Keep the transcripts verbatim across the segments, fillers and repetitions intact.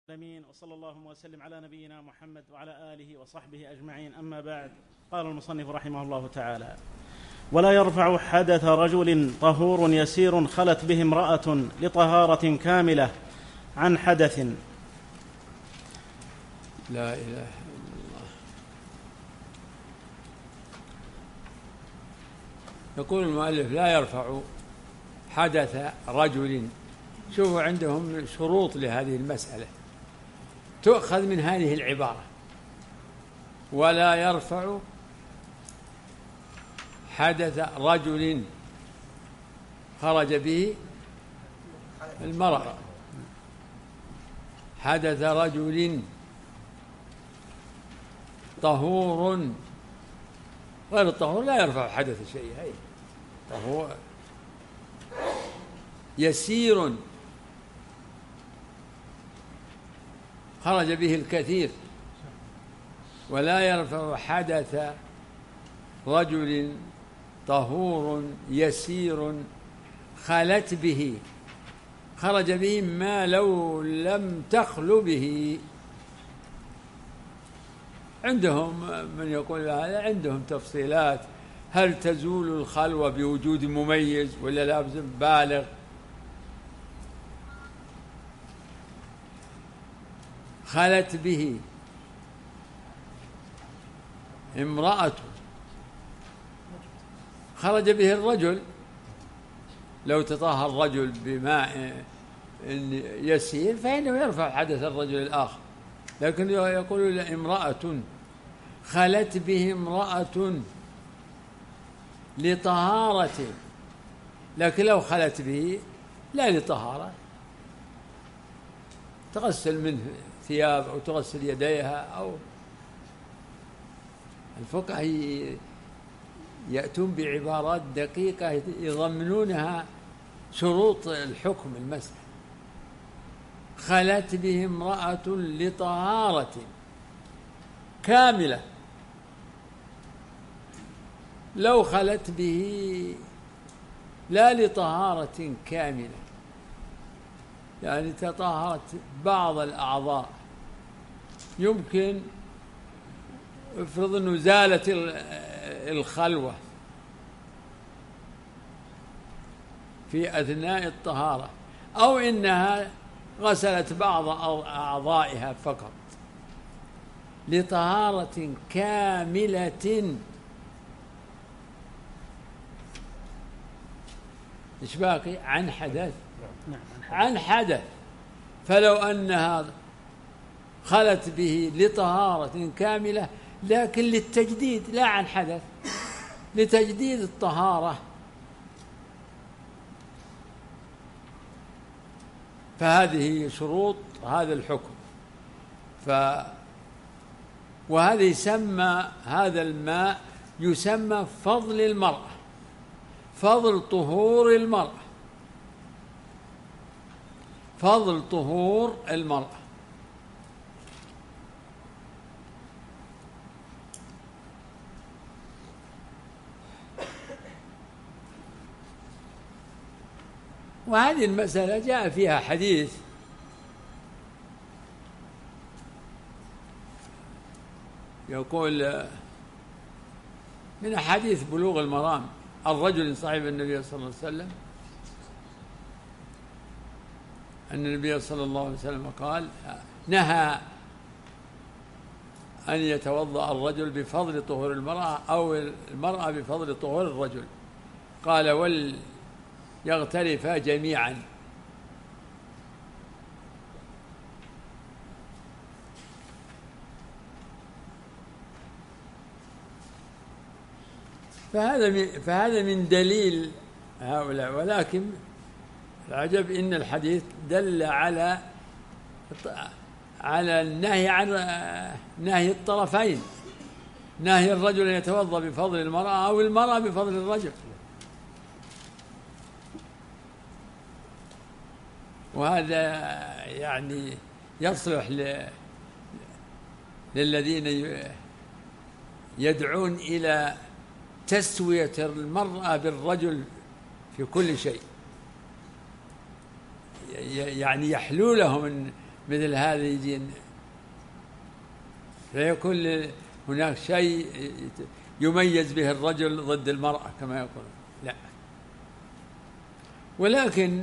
العالمين، وصلى الله وسلم على نبينا محمد وعلى آله وصحبه أجمعين. أما بعد، قال المصنف رحمه الله تعالى: ولا يرفع حدث رجل طهور يسير خلت به امرأة لطهارة كاملة عن حدث. لا إله إلا الله. يقول المؤلف: لا يرفع حدث رجل. شوفوا، عندهم شروط لهذه المسألة تؤخذ من هذه العبارة: ولا يرفع حدث رجل خرج به المرأة. حدث رجل طهور، غير الطهور لا يرفع حدث شيء. هي طهور يسير خرج به الكثير. ولا يرفع حدث رجل طهور يسير خلت به، خرج به ما لو لم تخل به. عندهم من يقول هذا، عندهم تفصيلات: هل تزول الخلوة بوجود مميز ولا لابد بالغ؟ خلت به امرأة، خرج به الرجل. لو تطهر الرجل بماء يسير فإنه يرفع حدث الرجل الآخر، لكن يقول امرأة خلت به امرأة لطهارة، لكن لو خلت به لا لطهارة، تغسل منه ثياب أو تغسل يديها، أو الفقهاء يأتون بعبارات دقيقة يضمنونها شروط الحكم المسألة. خلت به امرأة لطهارة كاملة. لو خلت به لا لطهارة كاملة، يعني تطهرت بعض الأعضاء، يمكن افرض أنه زالت الخلوة في أثناء الطهارة، أو إنها غسلت بعض أعضائها فقط، لطهارة كاملة. إيش باقي؟ عن حدث. عن حدث. فلو أنها خلت به لطهارة كاملة لكن للتجديد، لا عن حدث، لتجديد الطهارة، فهذه شروط هذا الحكم. ف وهذا يسمى، هذا الماء يسمى فضل المرأة، فضل طهور المرأة، فضل طهور المرأة. وهذه المسألة جاء فيها حديث يقول من أحاديث بلوغ المرام: الرجل صاحب النبي صلى الله عليه وسلم أن النبي صلى الله عليه وسلم قال: نهى أن يتوضأ الرجل بفضل طهور المرأة أو المرأة بفضل طهور الرجل. قال: وليغترفا جميعا. فهذا من فهذا من دليل هؤلاء. ولكن العجب إن الحديث دل على على النهي عن نهي الطرفين، نهي الرجل أن يتوضأ بفضل المرأة أو المرأة بفضل الرجل. وهذا يعني يصلح للذين يدعون إلى تسوية المرأة بالرجل في كل شيء، يعني يحلو لهم مثل هذا يجي فيكون هناك شيء يميز به الرجل ضد المرأة كما يقول. لا، ولكن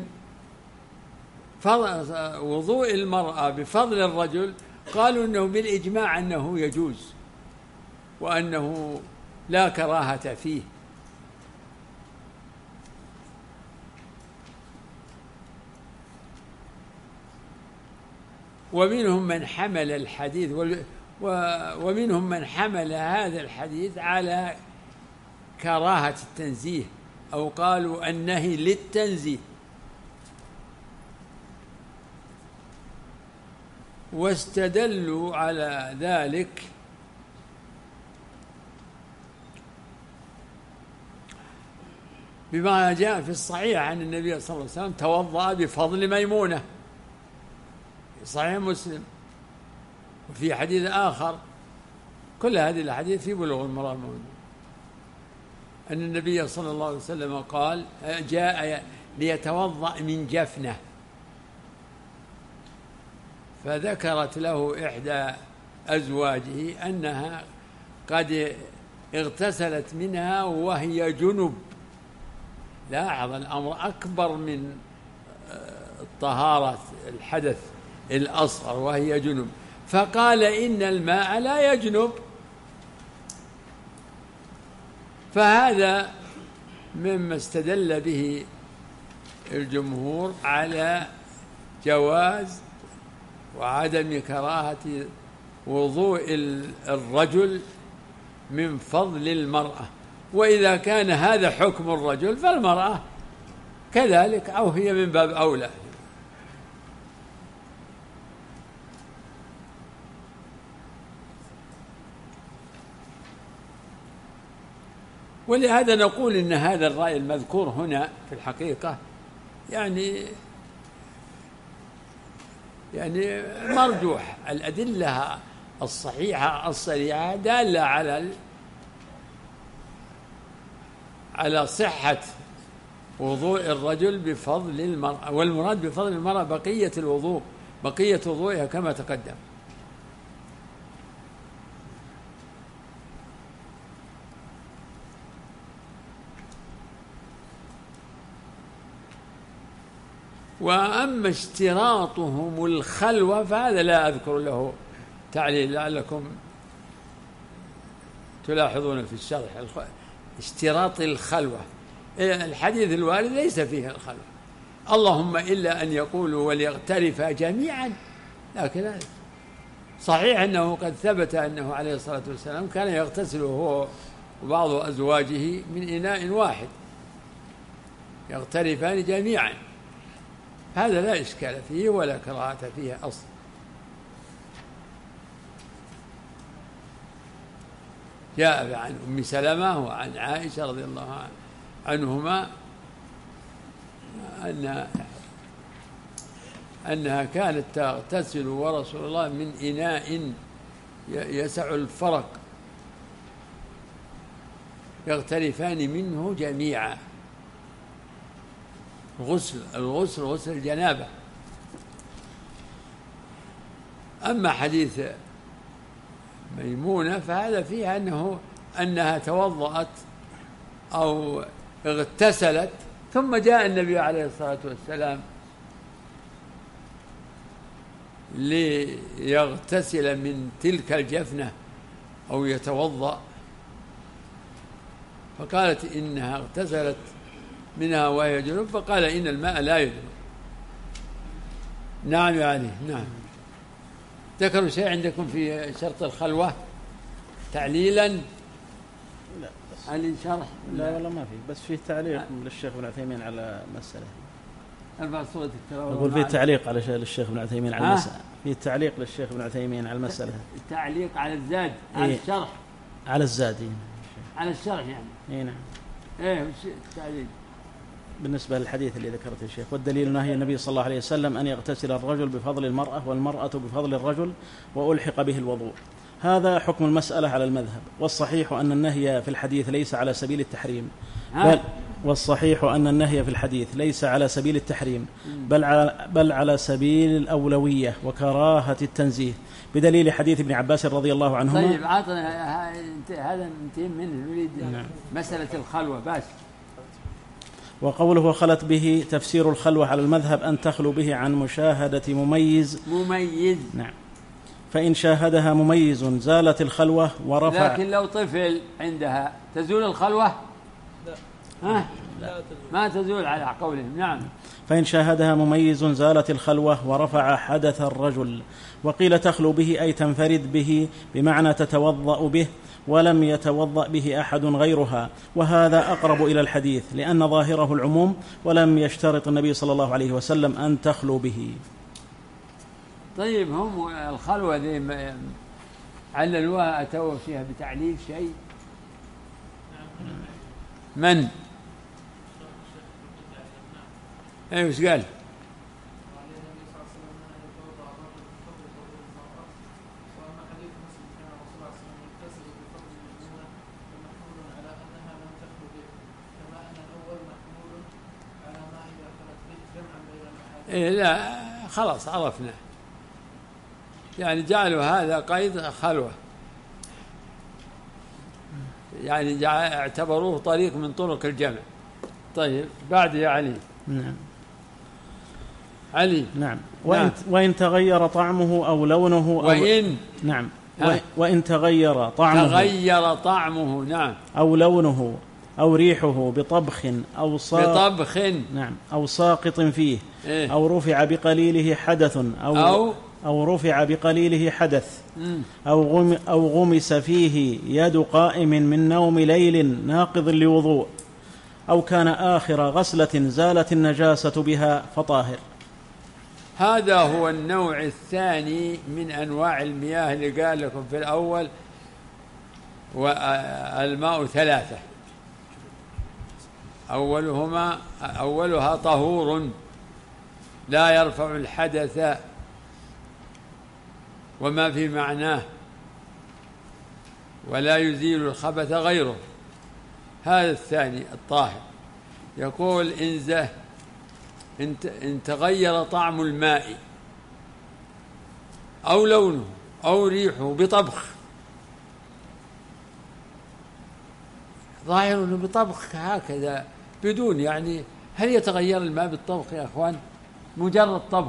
وضوء المرأة بفضل الرجل قالوا أنه بالإجماع أنه يجوز وأنه لا كراهة فيه. ومنهم من حمل الحديث ومنهم من حمل هذا الحديث على كراهة التنزيه، أو قالوا النهي للتنزيه، واستدلوا على ذلك بما جاء في الصحيح عن النبي صلى الله عليه وسلم توضأ بفضل ميمونة، صحيح مسلم. وفي حديث آخر، كل هذه الحديث في بلوغ المرام، أن النبي صلى الله عليه وسلم قال جاء ليتوضأ من جفنة، فذكرت له إحدى أزواجه أنها قد اغتسلت منها وهي جنب. لاحظ الأمر أكبر من الطهارة الحدث الأصغر وهي جنب، فقال إن الماء لا يجنب. فهذا مما استدل به الجمهور على جواز وعدم كراهة وضوء الرجل من فضل المرأة. وإذا كان هذا حكم الرجل فالمرأة كذلك، أو هي من باب أولى. ولهذا نقول إن هذا الرأي المذكور هنا في الحقيقة يعني يعني مرجوح. الأدلة الصحيحة الصريحة دالة على على صحة وضوء الرجل بفضل المرأة، والمراد بفضل المرأة بقية الوضوء، بقية وضوئها كما تقدم. وأما اشتراطهم الخلوة فهذا لا أذكر له تعليل، لعلكم تلاحظون في الشرح اشتراط الخلوة. الحديث الوارد ليس فيه الخلوة، اللهم إلا أن يقولوا وليغترفا جميعا، لكن صحيح أنه قد ثبت أنه عليه الصلاة والسلام كان يغتسل هو وبعض أزواجه من إناء واحد يغترفان جميعا، هذا لا إشكال فيه ولا كراهة فيه أصلا. جاء عن أم سلمة وعن عائشة رضي الله عنهما أن أنها كانت تغتسل ورسول الله من إناء يسع الفرق يغترفان منه جميعا. غسل الغسل غسل الجنابة. أما حديث ميمونة فهذا فيه أنه أنها توضأت أو اغتسلت ثم جاء النبي عليه الصلاة والسلام ليغتسل من تلك الجفنة أو يتوضأ، فقالت إنها اغتسلت منها وهي جنوب، فقال إن الماء لا يجنب. نعم يعني نعم. ذكروا شيء عندكم في شرط الخلوة تعليلا؟ لا بس هل شرح؟ لا والله ما في، بس فيه تعليق للشيخ ابن عثيمين على مسألة. البصرة نقول فيه تعليق على شيء للشيخ ابن عثيمين على المسألة. فيه تعليق للشيخ ابن عثيمين على المسألة. التعليق على الزاد على إيه؟ الشرح على الزاد على الشرح يعني. اي نعم. ايه التعليق بالنسبة للحديث اللي ذكرته يا شيخ. والدليل نهي النبي صلى الله عليه وسلم أن يغتسل الرجل بفضل المرأة والمرأة بفضل الرجل وألحق به الوضوء. هذا حكم المسألة على المذهب، والصحيح أن النهي في الحديث ليس على سبيل التحريم، بل, والصحيح أن النهي في الحديث ليس على سبيل التحريم بل على, بل على سبيل الأولوية وكراهة التنزيه، بدليل حديث ابن عباس رضي الله عنهما. طيب عطنا هذا ننتهي منه، نريد نعم. مسألة الخلوة بس. وقوله وخلت به تفسير الخلوة على المذهب أن تخلو به عن مشاهدة مميز مميز نعم، فإن شاهدها مميز زالت الخلوة ورفع. لكن لو طفل عندها تزول الخلوة؟ لا. ها؟ لا ما تزول على قولهم. نعم. فإن شاهدها مميز زالت الخلوة ورفع حدث الرجل. وقيل تخلو به أي تنفرد به، بمعنى تتوضأ به ولم يتوضأ به أحد غيرها، وهذا أقرب إلى الحديث لأن ظاهره العموم، ولم يشترط النبي صلى الله عليه وسلم أن تخلو به. طيب هم الخلوة ذي عللوها، أتوا فيها بتعليل شيء؟ من؟ أي وش قال؟ إيه لا خلاص عرفنا، يعني جعلوا هذا قيد خلوة، يعني اعتبروه طريق من طرق الجمع. طيب بعد يا علي. نعم. علي. نعم. وإن, نعم. وإن تغير طعمه أو لونه أو وإن نعم وإن تغير طعمه تغير طعمه نعم أو لونه أو ريحه بطبخ أو ساقط بطبخ نعم أو ساقط فيه إيه؟ أو رفع بقليله حدث أو أو, أو رفع بقليله حدث أو, غم أو غمس فيه يد قائم من نوم ليل ناقض لوضوء، أو كان آخر غسلة زالت النجاسة بها فطاهر. هذا هو النوع الثاني من أنواع المياه اللي قال لكم في الأول، والماء ثلاثة، أولهما أولها طهور لا يرفع الحدث وما في معناه ولا يزيل الخبث غيره. هذا الثاني الطاهر. يقول إن إن تغير طعم الماء أو لونه أو ريحه بطبخ، ظاهر أنه بطبخ هكذا بدون، يعني هل يتغير الماء بالطبخ يا أخوان؟ مجرد طبخ.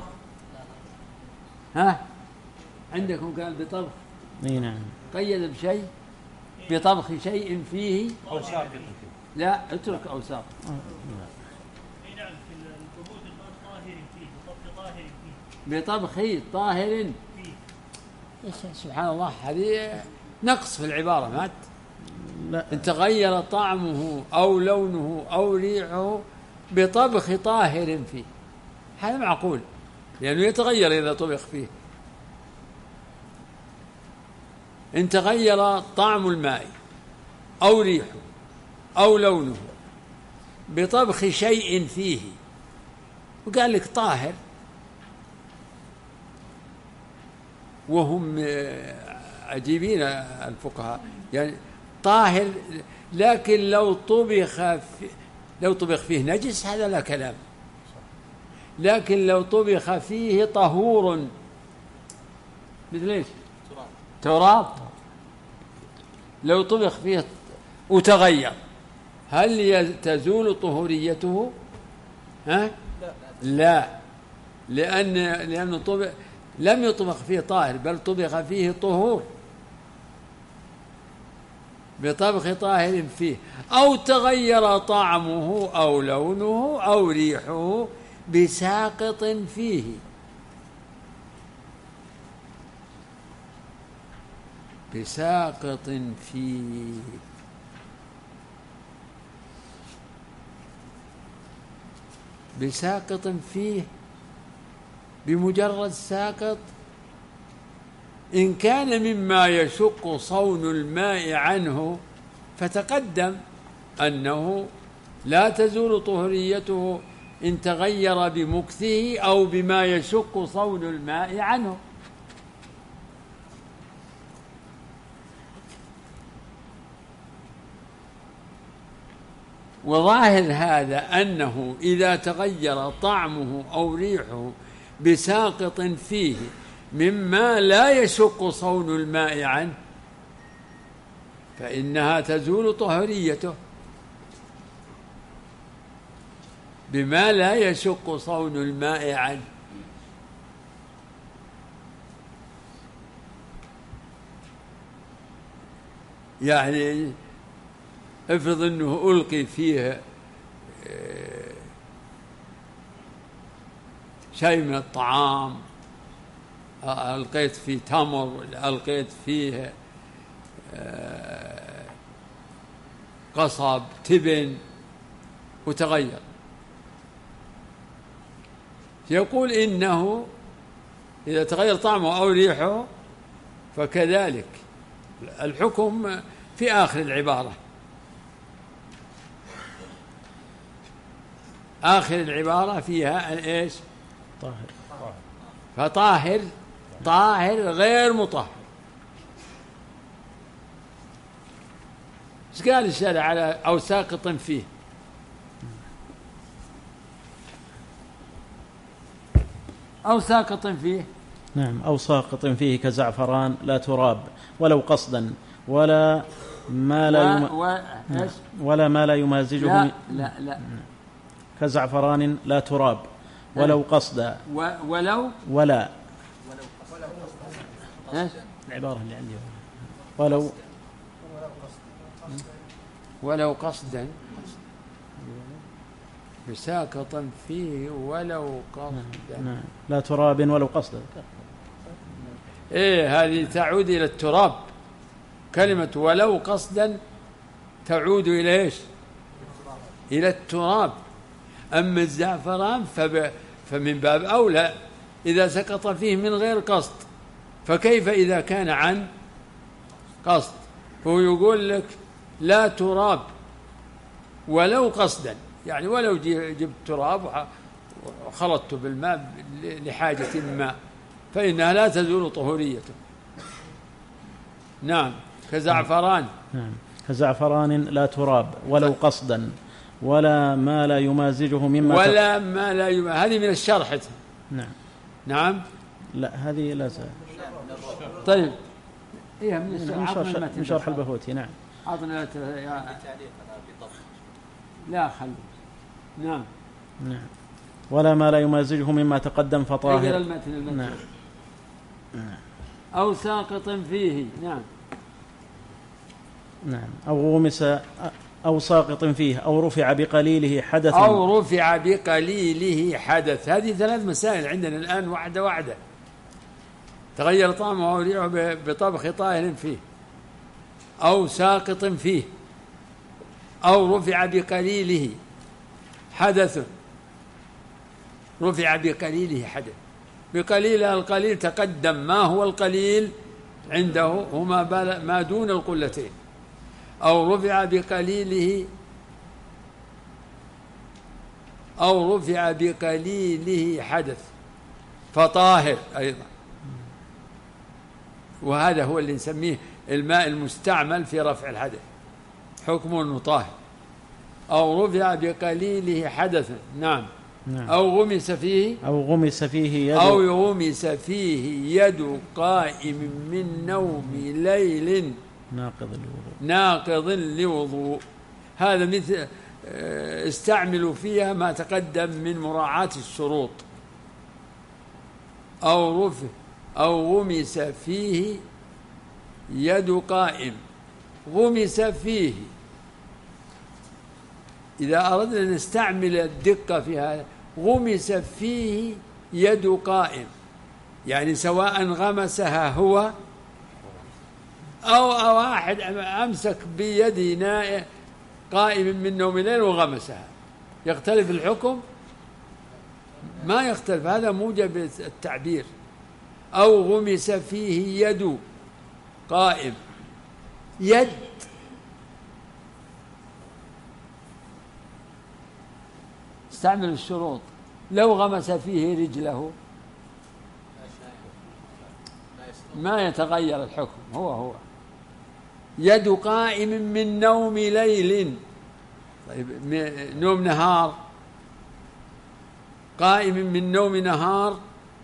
ها عندكم قال بطبخ؟ نعم. قيد بشيء بطبخ شيء فيه أو ساقط. لا اترك أو ساقط. نعم في الثبوت الطاهر فيه بطبخ طاهر فيه بطبخ طاهر فيه. سبحان الله، هذه نقص في العبارة. مات لا. إن تغير طعمه أو لونه أو ريحه بطبخ طاهر فيه، هذا معقول لأنه يتغير إذا طبخ فيه. إن تغير طعم الماء أو ريحه أو لونه بطبخ شيء فيه، وقال لك طاهر، وهم عجيبين الفقهاء، يعني طاهر لكن لو طبخ لو طبخ فيه نجس هذا لا كلام، لكن لو طبخ فيه طهور مثل ايش؟ تراب. لو طبخ فيه وتغير هل تزول طهوريته؟ ها؟ لا، لأن لأنه طبخ لم يطبخ فيه طاهر بل طبخ فيه طهور بطبخ طاهر فيه، أو تغير طعمه أو لونه أو ريحه بساقط فيه. بساقط فيه بساقط فيه بمجرد ساقط. إن كان مما يشق صون الماء عنه فتقدم أنه لا تزول طهريته إن تغير بمكثه أو بما يشق صون الماء عنه. وظاهر هذا أنه إذا تغير طعمه أو ريحه بساقط فيه مما لا يشق صون الماء عنه فإنها تزول طهوريته، بما لا يشق صون الماء عنه. يعني افرض أنه ألقي فيه شيء من الطعام، ألقيت فيه تمر، ألقيت فيه قصب، تبن، وتغير، يقول إنه إذا تغير طعمه أو ريحه فكذلك الحكم في آخر العبارة. آخر العبارة فيها إيش؟ طاهر. فطاهر طاهر غير مطهر. ايش قال الشارع على أو ساقط فيه؟ أو ساقط فيه. نعم، أو ساقط فيه كزعفران لا تراب ولو قصدا ولا ما لا يم... و... و... نعم. ولا ما لا يمازجه لا من... لا لا كزعفران لا تراب ولو قصدا و... ولو ولا إيش؟ العبارة اللي عندي ولو ولو قصدا بساقط فيه ولو قصدا. نعم. لا تراب ولو قصدا. إيه هذه تعود إلى التراب. كلمة ولو قصدا تعود إلى إيش؟ إلى التراب. أما الزعفران فب... فمن باب أولى إذا سقط فيه من غير قصد، فكيف إذا كان عن قصد؟ فهو يقول لك لا تراب ولو قصدا، يعني ولو جبت تراب وخلطته بالماء لحاجة ما فإنها لا تزول طهوريته. نعم، كزعفران. نعم، كزعفران لا تراب ولو قصدا ولا ما لا يمازجه مما ولا ما لا يم... هذه من الشرح. نعم. نعم. لا هذه لا زال. طيب إيه من شرح من شرح البهوتي. نعم. عطنا يا... لا خلوا. نعم. نعم. ولا ما لا يمازجه مما تقدم فطاهر. المتن المتن. نعم. أو ساقط فيه. نعم. نعم. أو غمس أو ساقط فيه أو رفع بقليله حدث. أو رفع بقليله حدث. هذه ثلاث مسائل عندنا الآن واحدة واحدة. تغير طعمه أو ريحه بطبخ طاهر فيه، أو ساقط فيه، أو رفع بقليله حدث. رفع بقليله حدث. بقليل القليل تقدم ما هو القليل عنده هما ما دون القلتين. أو رفع بقليله أو رفع بقليله حدث فطاهر أيضا. وهذا هو اللي نسميه الماء المستعمل في رفع الحدث، حكم أنه طاهر. أو رفع بقليله حدثا. نعم. نعم. أو غمس فيه أو غمس فيه يد أو غمس فيه يد قائم من نوم ليل ناقض الوضوء ناقض لوضوء. هذا مثل استعملوا فيها ما تقدم من مراعاة الشروط. أو رفع أو غمس فيه يد قائم. غمس فيه إذا أردنا أن نستعمل الدقة في هذا، غمس فيه يد قائم، يعني سواء غمسها هو أو واحد أمسك بيد نائم قائم من نوم الليل وغمسها، يختلف الحكم؟ ما يختلف، هذا موجب التعبير. أو غمس فيه يد قائم، يد استعمل الشروط. لو غمس فيه رجله ما يتغير الحكم، هو هو. يد قائم من نوم ليل طيب نوم نهار، قائم من نوم نهار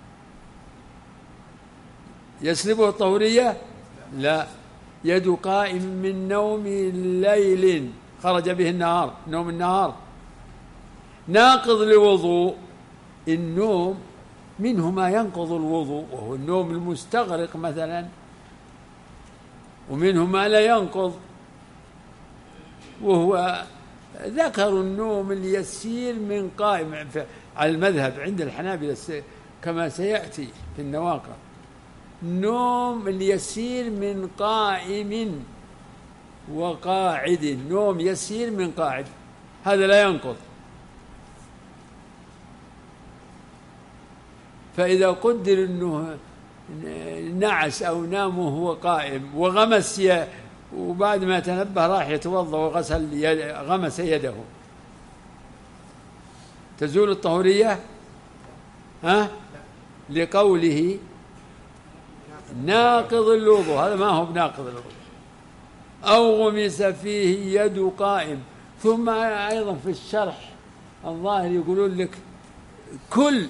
يسلبه الطهورية؟ لا، يد قائم من نوم ليل خرج به النهار، نوم النهار ناقض لوضوء. النوم منه ما ينقض الوضوء وهو النوم المستغرق مثلا، ومنه ما لا ينقض وهو ذكر النوم اليسير من قائم على المذهب عند الحنابلة كما سيأتي في النواقض. نوم اليسير من قائم وقاعد، نوم يسير من قاعد هذا لا ينقض. فإذا قدر أنه نعس أو نام وهو قائم وغمس وبعد ما تنبه راح يتوضأ وغسل يد غمس يده، تزول الطهورية؟ ها؟ لقوله ناقض الوضوء، هذا ما هو بناقض الوضوء. أو غمس فيه يد قائم. ثم أيضا في الشرح الظاهر يقولون لك كل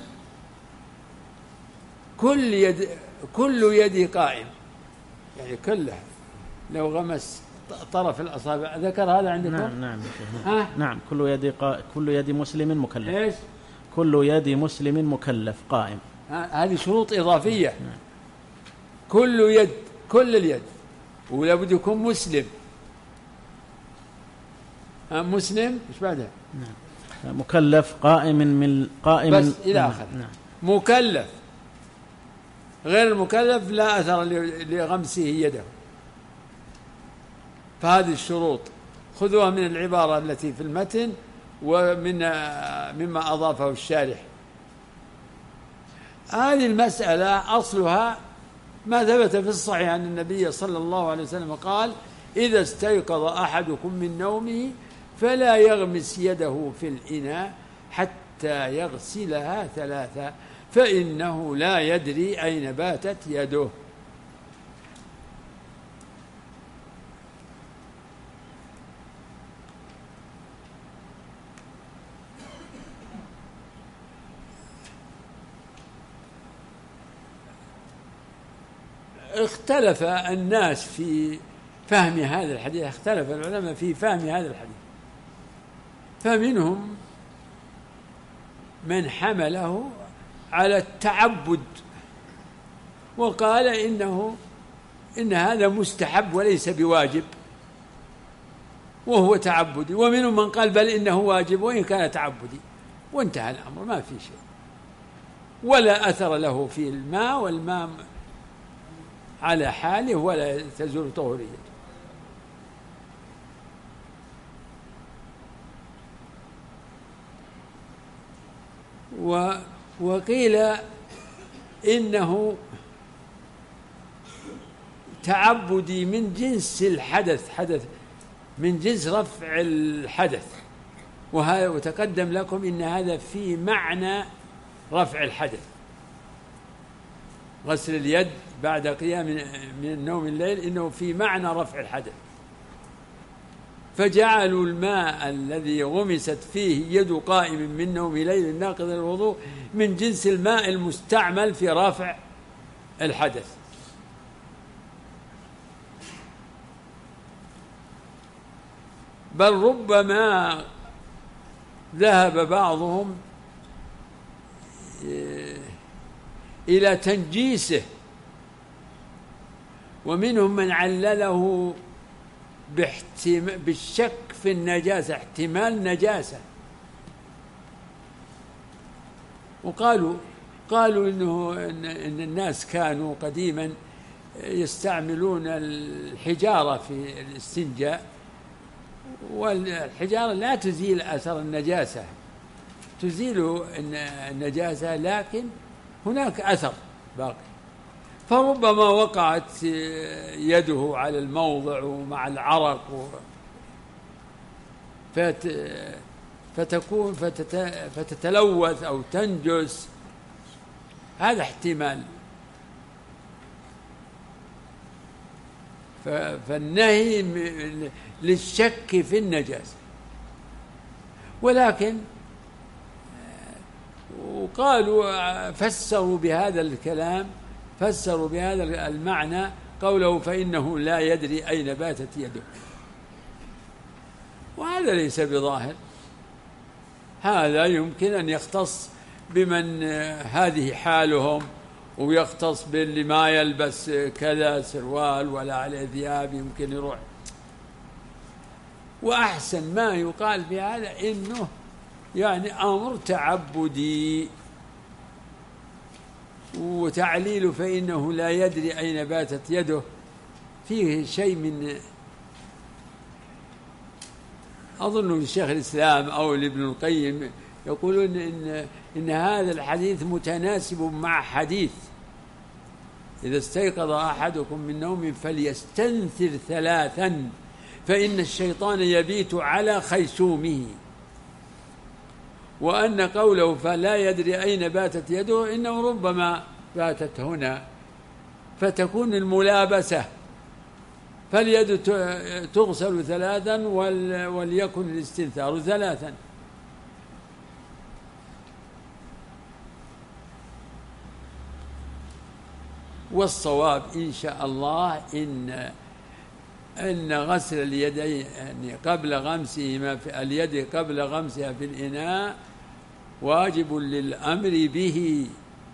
كل يد كل يد قائم، يعني كلها لو غمس طرف الأصابع. ذكر هذا عندكم؟ نعم نعم ها؟ نعم كل يد قا... كل يد مسلم مكلف. إيش؟ كل يد مسلم مكلف قائم. هذه شروط إضافية. نعم. كل يد، كل اليد، ولا بد يكون مسلم. مسلم إيش بعدها؟ نعم. مكلف قائم من قائم بس إلى آخره. نعم. مكلف. غير المكلف لا أثر لغمسه يده. فهذه الشروط خذوها من العبارة التي في المتن ومن مما أضافه الشارح. هذه المسألة أصلها ما ثبت في الصحيح عن النبي صلى الله عليه وسلم قال: إذا استيقظ أحدكم من نومه فلا يغمس يده في الإناء حتى يغسلها ثلاثة فإنه لا يدري أين باتت يده. اختلف الناس في فهم هذا الحديث، اختلف العلماء في فهم هذا الحديث، فمنهم من حمله على التعبد وقال إنه إن هذا مستحب وليس بواجب وهو تعبدي، ومنهم من قال بل إنه واجب وإن كان تعبدي، وانتهى الأمر ما في شيء ولا أثر له في الماء، والماء على حاله ولا تزول طهوريته. و وقيل إنه تعبدي من جنس الحدث، حدث من جنس رفع الحدث، وهذا وتقدم لكم إن هذا في معنى رفع الحدث، غسل اليد بعد قيام من النوم الليل إنه في معنى رفع الحدث، فجعلوا الماء الذي غمست فيه يد قائم من نوم ليل ناقض الوضوء من جنس الماء المستعمل في رفع الحدث. بل ربما ذهب بعضهم إلى تنجيسه، ومنهم من علله بالشك في النجاسة، احتمال نجاسة، وقالوا قالوا إنه إن الناس كانوا قديما يستعملون الحجارة في الاستنجاء، والحجارة لا تزيل أثر النجاسة، تزيل النجاسة لكن هناك أثر باقي، فربما وقعت يده على الموضع ومع العرق فتكون فتتلوث أو تنجس، هذا احتمال. فالنهي للشك في النجاسة، ولكن وقالوا فسروا بهذا الكلام فسروا بهذا المعنى قوله فإنه لا يدري أين باتت يده، وهذا ليس بظاهر. هذا يمكن أن يختص بمن هذه حالهم، ويختص باللي ما يلبس كذا سروال ولا عليه ثياب يمكن يروح. وأحسن ما يقال في هذا إنه يعني أمر تعبدي، وتعليل فإنه لا يدري أين باتت يده فيه شيء من، أظن الشيخ الإسلام أو ابن القيم يقولون إن, إن هذا الحديث متناسب مع حديث إذا استيقظ أحدكم من نوم فليستنثر ثلاثا فإن الشيطان يبيت على خيشومه، وأن قوله فلا يدري أين باتت يده إنه ربما باتت هنا، فتكون الملابسة، فاليد تغسل ثلاثا وليكن الاستنثار ثلاثا. والصواب إن شاء الله إن أن غسل اليدين يعني قبل غمسهما في اليد قبل غمسها في الإناء واجب للأمر به،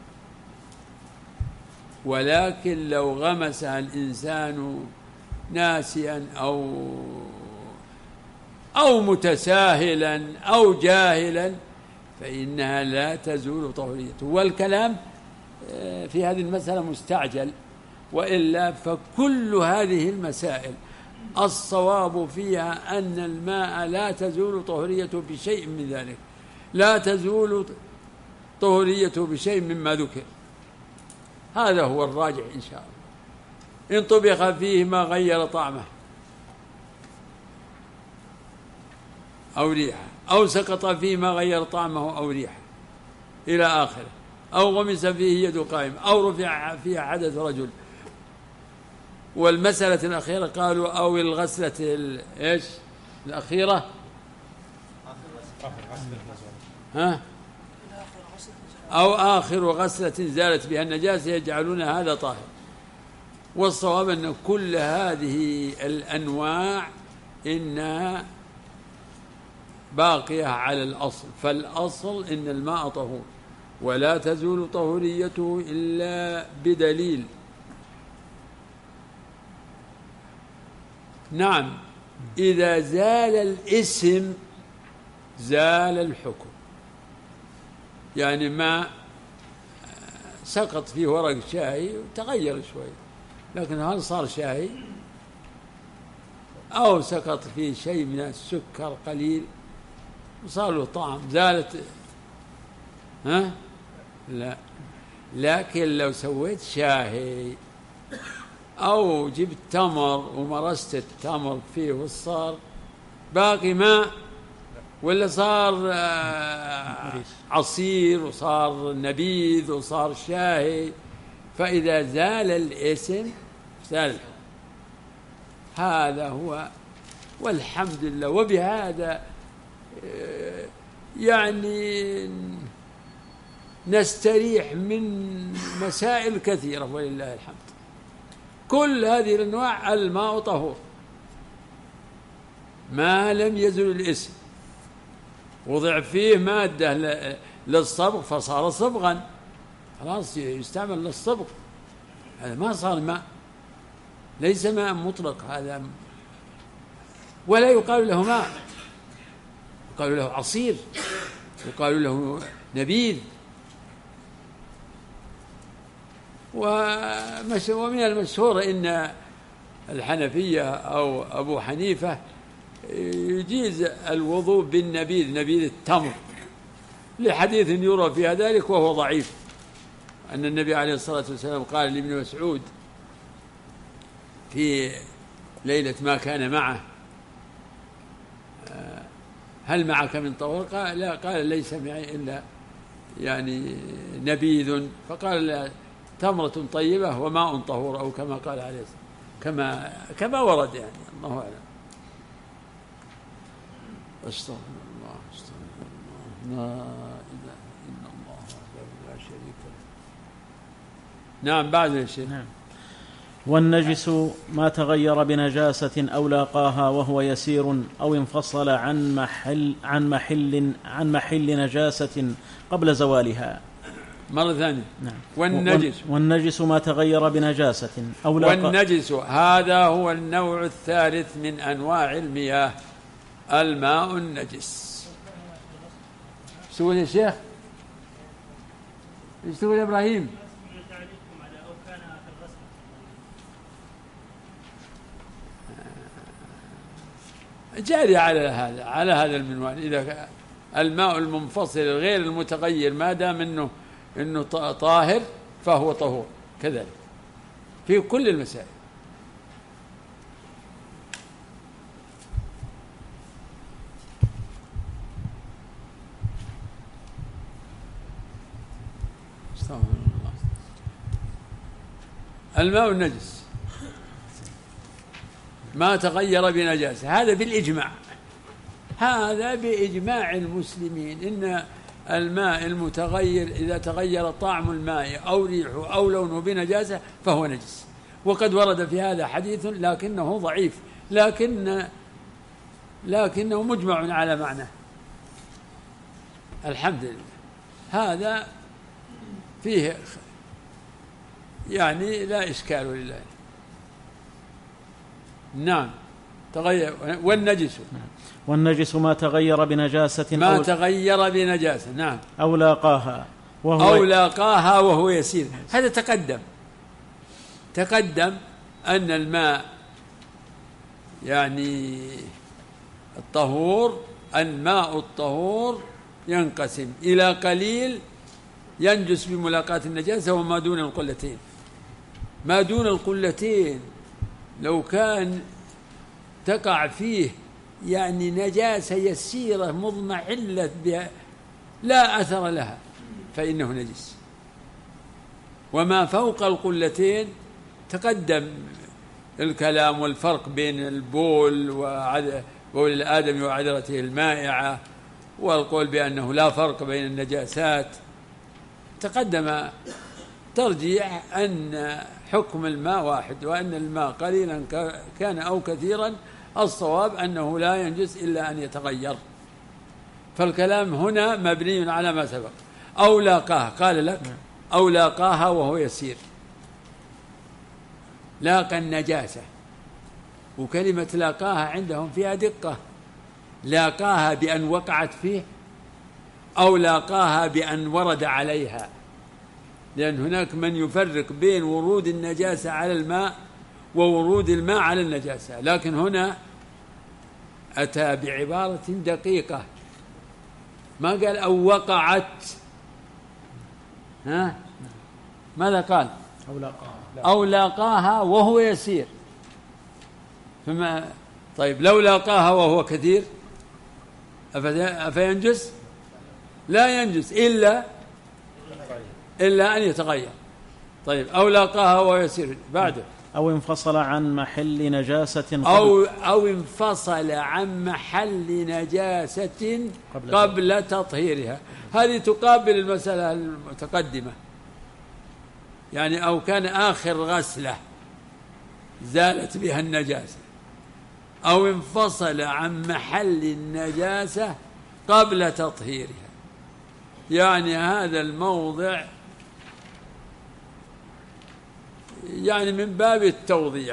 ولكن لو غمسها الإنسان ناسيا أو أو متساهلا أو جاهلا فإنها لا تزول طهوريته. والكلام في هذه المسألة مستعجل، وإلا فكل هذه المسائل الصواب فيها أن الماء لا تزول طهوريته بشيء من ذلك، لا تزول طهوريته بشيء مما ذكر. هذا هو الراجح إن شاء الله. إن طبخ فيه ما غير طعمه أو ريحه، أو سقط فيه ما غير طعمه أو ريحه إلى آخره، أو غمس فيه يد قائم، أو رفع فيه حدث رجل. والمسألة الأخيرة قالوا أو الغسلة إيش الأخيرة ها أو آخر غسلة زالت بها النجاسة يجعلون هذا طاهر. والصواب أن كل هذه الأنواع إنها باقية على الأصل، فالأصل إن الماء طهور ولا تزول طهوريته إلا بدليل. نعم، إذا زال الاسم زال الحكم. يعني ما سقط فيه ورق شاي وتغير شوي، لكن هل صار شاي؟ أو سقط فيه شيء من السكر قليل وصار له طعم، زالت ها؟ لا. لكن لو سويت شاهي أو جبت تمر ومرست التمر فيه وصار باقي ماء، ولا صار عصير وصار نبيذ وصار شاهي، فإذا زال الاسم زال الحكم. هذا هو، والحمد لله. وبهذا يعني نستريح من مسائل كثيرة ولله الحمد. كل هذه الأنواع الماء طهور ما لم يزل الاسم، وضع فيه مادة للصبغ فصار صبغا، خلاص يستعمل للصبغ، هذا ما صار ماء، ليس ماء مطلق هذا، ولا يقال له ماء، يقال له عصير، يقال له نبيذ. ومن المشهور إن الحنفية أو أبو حنيفة يجيز الوضوء بالنبيذ، نبيذ التمر، لحديث يروى فيها ذلك وهو ضعيف، أن النبي عليه الصلاة والسلام قال لابن مسعود في ليلة ما كان معه هل معك من طهور؟ قال لا، قال ليس معي إلا يعني نبيذ، فقال لا، تمرة طيبة وماء طهور، أو كما قال عليه الصلاة، كما كما ورد يعني، الله أعلم. أستغفر الله أستغفر الله لا إله إلا الله وحده لا شريك له. نعم بعد يا شيخ. نعم. والنجس ما تغير بنجاسة أو لاقاها وهو يسير أو انفصل عن محل عن محل عن محل نجاسة قبل زوالها. مرة ثانية. نعم. والنجس والنجس ما تغير بنجاسة أو لاقاها. والنجس هذا هو النوع الثالث من أنواع المياه، الماء النجس. ايش تقول يا شيخ؟ ايش تقول يا إبراهيم؟ جاري على هذا على هذا المنوال. إذا الماء المنفصل غير المتغير ما دام إنه إنه طاهر فهو طهور، كذلك في كل المسائل. استغفر الله. الماء النجس ما تغير بنجاسة، هذا بالإجماع، هذا بإجماع المسلمين إن الماء المتغير إذا تغير طعم الماء أو ريحه أو لونه بنجاسة فهو نجس. وقد ورد في هذا حديث لكنه ضعيف، لكن لكنه مجمع على معناه. الحمد لله هذا فيه يعني لا إشكال لله. نعم تغير. والنجس والنجس ما تغير بنجاسة ما أو تغير بنجاسة نعم أو لاقاها وهو أو لاقاها وهو يسير. هذا تقدم تقدم أن الماء يعني الطهور، الماء الطهور ينقسم إلى قليل ينجس بملاقاة النجاسة وما دون القلتين. ما دون القلتين لو كان تقع فيه يعني نجاسة يسيرة مضمحلة بها لا أثر لها فإنه نجس. وما فوق القلتين تقدم الكلام والفرق بين البول وبول الآدم وعذرته المائعة، والقول بأنه لا فرق بين النجاسات. تقدم ترجيح أن حكم الماء واحد، وأن الماء قليلا كان أو كثيرا الصواب أنه لا ينجس إلا أن يتغير. فالكلام هنا مبني على ما سبق. أو لاقاها قال لك أو لاقاها وهو يسير، لاقى النجاسة، وكلمة لاقاها عندهم فيها دقة. لاقاها بأن وقعت فيه أو لاقاها بأن ورد عليها، لأن هناك من يفرق بين ورود النجاسة على الماء وورود الماء على النجاسة، لكن هنا أتى بعبارة دقيقة، ما قال أو وقعت، ها ماذا قال؟ أو لاقاها أو لاقاها وهو يسير. فما طيب لو لاقاها وهو كثير أفينجس؟ لا ينجس إلا إلا أن يتغير. طيب أو لاقاها وهو يسير بعده أو انفصل عن محل نجاسة قبل أو أو انفصل عن محل نجاسة قبل, قبل تطهيرها. هذه تقابل المسألة المتقدمة، يعني أو كان آخر غسلة زالت بها النجاسة، أو انفصل عن محل النجاسة قبل تطهيرها. يعني هذا الموضع يعني من باب التوضيح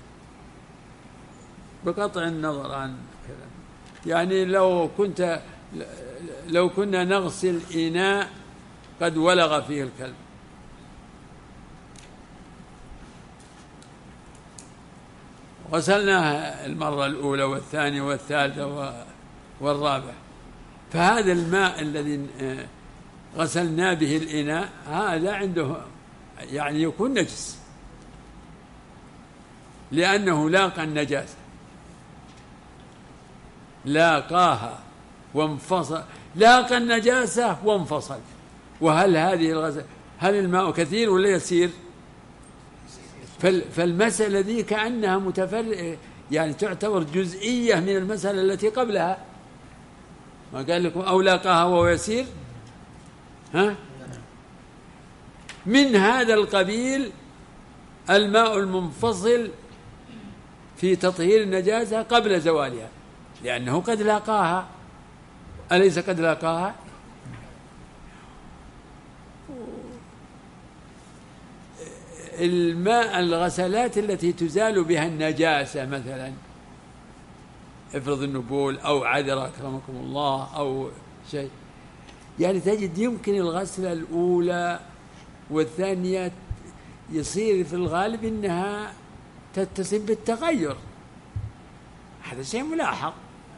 بقطع النظر عن كلام. يعني لو كنت لو كنا نغسل إناء قد ولغ فيه الكلب، غسلناها المرة الأولى والثانية والثالثة والرابعة، فهذا الماء الذي غسلنا به الإناء هذا عنده يعني يكون نجس، لأنه لاقى النجاسة، لاقاها وانفصل، لاقى النجاسة وانفصل. وهل هذه الغسل هل الماء كثير ولا يسير؟ فالمسألة ذي كأنها متفرقة، يعني تعتبر جزئية من المسألة التي قبلها، ما قال لكم أو لاقاها وهو يسير؟ ها؟ من هذا القبيل الماء المنفصل في تطهير النجاسة قبل زوالها، لأنه قد لاقاها، أليس قد لاقاها؟ الماء الغسلات التي تزال بها النجاسة مثلا، افرض النبول أو عذرة أكرمكم الله أو شيء، يعني تجد يمكن الغسلة الأولى والثانية يصير في الغالب إنها تتصل بالتغير، هذا شيء ملاحظ،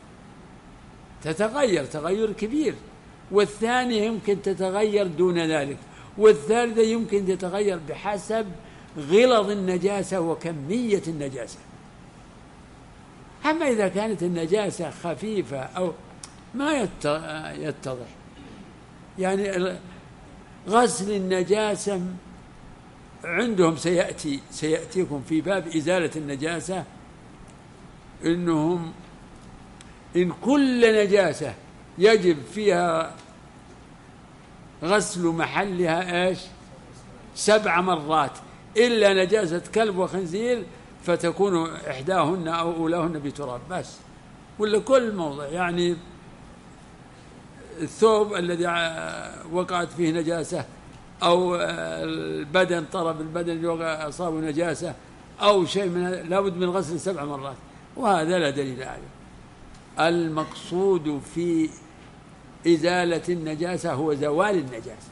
تتغير تغير كبير، والثانية يمكن تتغير دون ذلك، والثالثة يمكن تتغير بحسب غلظ النجاسة وكمية النجاسة. أما إذا كانت النجاسة خفيفة أو ما يتضح، يعني غسل النجاسة عندهم سيأتي سيأتيكم في باب إزالة النجاسة إنهم إن كل نجاسة يجب فيها غسل محلها إيش سبع مرات إلا نجاسة كلب وخنزير فتكون إحداهن أو أولاهن بتراب بس، ولا كل موضع، يعني الثوب الذي وقعت فيه نجاسة أو البدن طرف البدن اللي أصابه نجاسة أو شيء من لابد من غسل سبع مرات، وهذا لا دليل عليه. المقصود في إزالة النجاسة هو زوال النجاسة،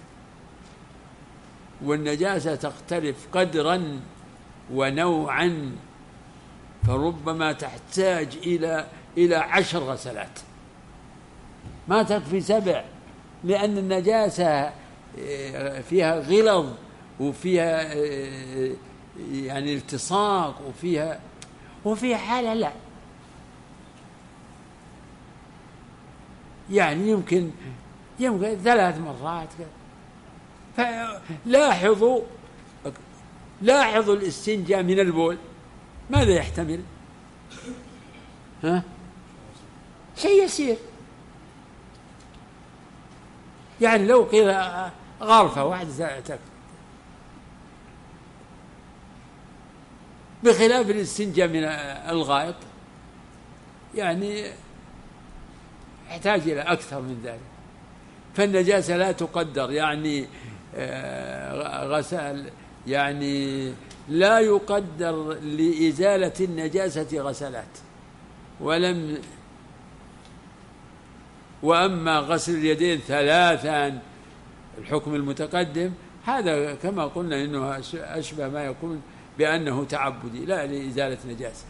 والنجاسة تختلف قدرا ونوعا، فربما تحتاج إلى إلى عشر غسلات، ما تكفي سبع، لأن النجاسة فيها غلظ وفيها يعني التصاق وفيها وفي حالة لا، يعني يمكن يمكن ثلاث مرات. فلاحظوا لاحظوا الاستنجاء من البول ماذا يحتمل؟ ها؟ شيء يسير، يعني لو قيل غرفة واحدة تكفي، بخلاف الاستنجاء من الغائط يعني يحتاج إلى أكثر من ذلك. فالنجاسة لا تقدر، يعني غسل يعني لا يقدر لإزالة النجاسة غسلات، ولم وأما غسل اليدين ثلاثا الحكم المتقدم هذا كما قلنا إنه أشبه ما يكون بأنه تعبدي لا لإزالة نجاسة.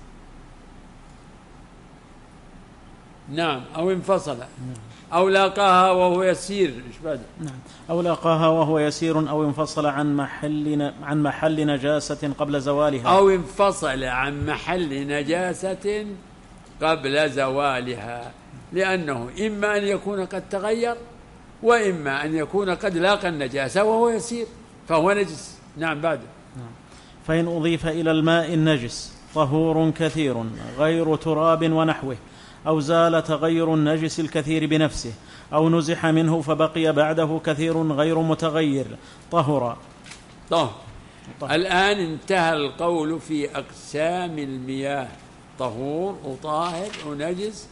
نعم. أو انفصل أو لاقاها وهو يسير. إيش بعد؟ نعم. أو لاقاها وهو يسير أو انفصل عن محل عن محل نجاسة قبل زوالها. أو انفصل عن محل نجاسة قبل زوالها، لأنه إما أن يكون قد تغير وإما أن يكون قد لاقى النجاسة وهو يسير فهو نجس. نعم. بعد. نعم. فإن أضيف إلى الماء النجس طهور كثير غير تراب ونحوه، أو زال تغير النجس الكثير بنفسه، أو نزح منه فبقي بعده كثير غير متغير، طهر. طهر. الآن انتهى القول في أقسام المياه، طهور وطاهر ونجس،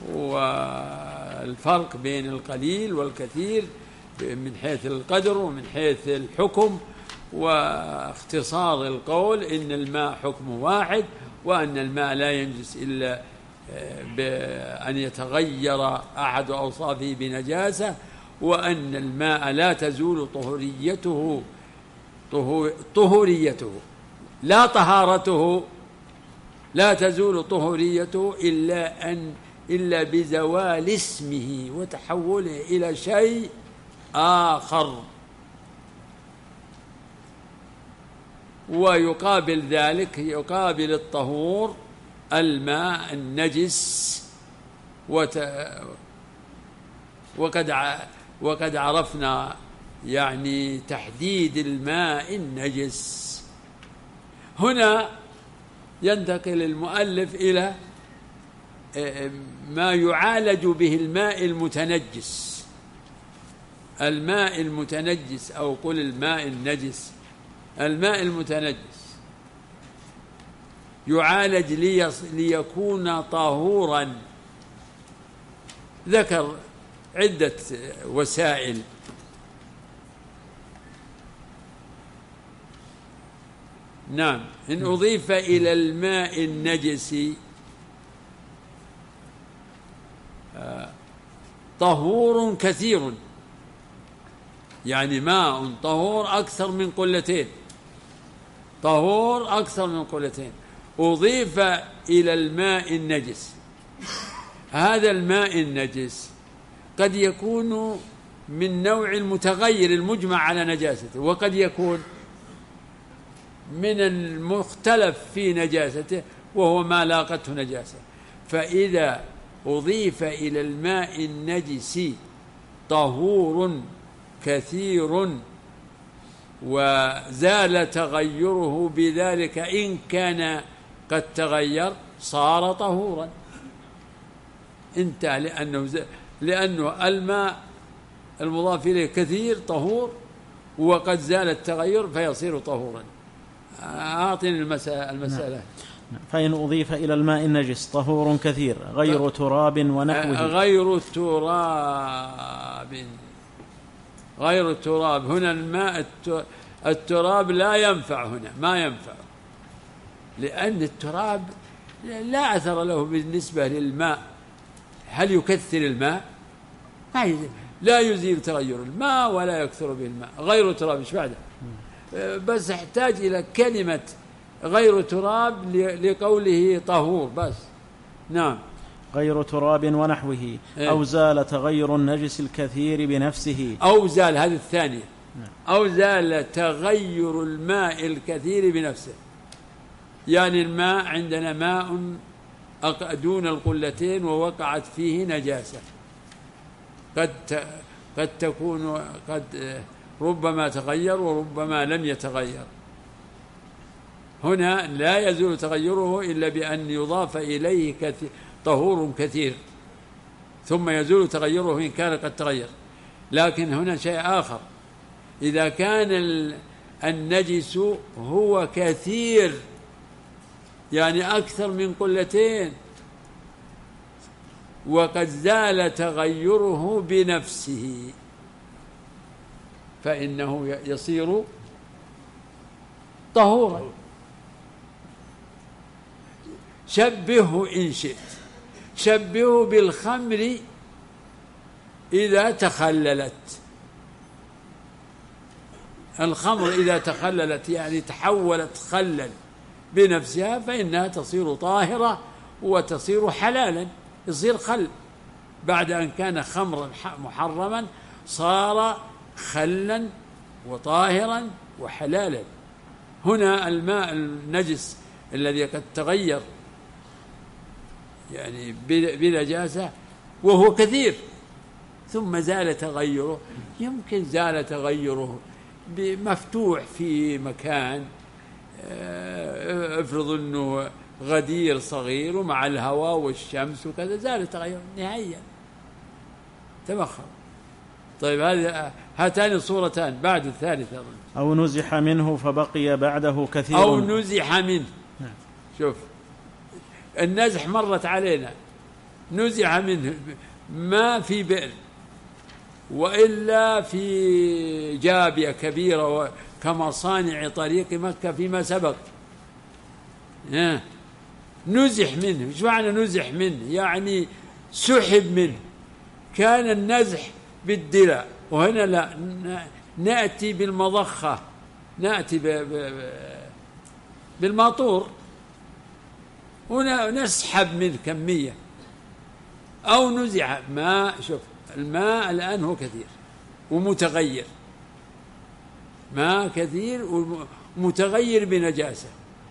والفرق بين القليل والكثير من حيث القدر ومن حيث الحكم، واختصار القول إن الماء حكمه واحد، وأن الماء لا ينجس إلا بأن يتغير أحد أوصافه بنجاسة، وأن الماء لا تزول طهوريته طهوريته لا طهارته لا تزول طهوريته إلا أن إلا بزوال اسمه وتحوله إلى شيء آخر. ويقابل ذلك يقابل الطهور الماء النجس، وقد وقد عرفنا يعني تحديد الماء النجس. هنا ينتقل المؤلف إلى ما يعالج به الماء المتنجس. الماء المتنجس أو قل الماء النجس، الماء المتنجس يعالج ليكون طهورا. ذكر عدة وسائل. نعم، إن أضيف إلى الماء النجس طهور كثير، يعني ماء طهور أكثر من قلتين، طهور أكثر من قلتين أضيف إلى الماء النجس. هذا الماء النجس قد يكون من نوع المتغير المجمع على نجاسته، وقد يكون من المختلف في نجاسته وهو ما لاقته نجاسة. فإذا أضيف إلى الماء النجس طهور كثير وزال تغيره بذلك إن كان قد تغير صار طهورا. انتهى، لأنه, لأنه الماء المضاف إليه كثير طهور وقد زال التغير فيصير طهورا. أعطني المسألة, المسألة. فإن أضيف إلى الماء النجس طهور كثير غير تراب ونحوه. غير تراب، غير تراب. هنا الماء التراب لا ينفع، هنا ما ينفع، لأن التراب لا أثر له بالنسبة للماء. هل يكثر الماء؟ لا يزيل تغير الماء ولا يكثر به الماء. غير تراب إيش بعده؟ بس يحتاج إلى كلمة غير تراب لقوله طهور بس. نعم، غير تراب ونحوه. إيه؟ أو زال تغير النجس الكثير بنفسه. أو زال، هذه الثانية. نعم. أو زال تغير الماء الكثير بنفسه، يعني الماء عندنا ماء دون القلتين ووقعت فيه نجاسة، قد قد تكون قد ربما تغير وربما لم يتغير. هنا لا يزول تغيره إلا بأن يضاف إليه كثير طهور كثير، ثم يزول تغيره إن كان قد تغير. لكن هنا شيء آخر، إذا كان النجس هو كثير، يعني أكثر من قلتين، وقد زال تغيره بنفسه، فإنه يصير طهورا. شبهه إن شئت، شبهه بالخمر إذا تخللت. الخمر إذا تخللت يعني تحولت خلا بنفسها فإنها تصير طاهرة وتصير حلالا، يصير خل. بعد أن كان خمرا محرما صار خلا وطاهرا وحلالا. هنا الماء النجس الذي قد تغير يعني بنجاسة وهو كثير ثم زال تغيره، يمكن زال تغيره بمفتوح في مكان، افرض أنه غدير صغير ومع الهواء والشمس وكذا زال تغيره نهائيا، تبخر. طيب هذه هاتان الصورتان بعد الثالثة. أو نزح منه فبقي بعده كثير. أو نزح منه. شوف النزح مرت علينا، نزح منه ما في بئر وإلا في جابية كبيرة كمصانع طريق مكة فيما سبق. نزح منه. ايش معنى نزح منه؟ يعني سحب منه. كان النزح بالدلاء، وهنا لا، نأتي بالمضخة، نأتي بالماطور ونسحب منه كمية. أو نزع ماء. شوف الماء الآن هو كثير ومتغير، ماء كثير ومتغير بنجاسة.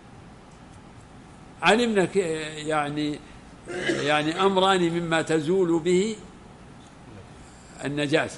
علمنا يعني يعني أمران مما تزول به النجاسة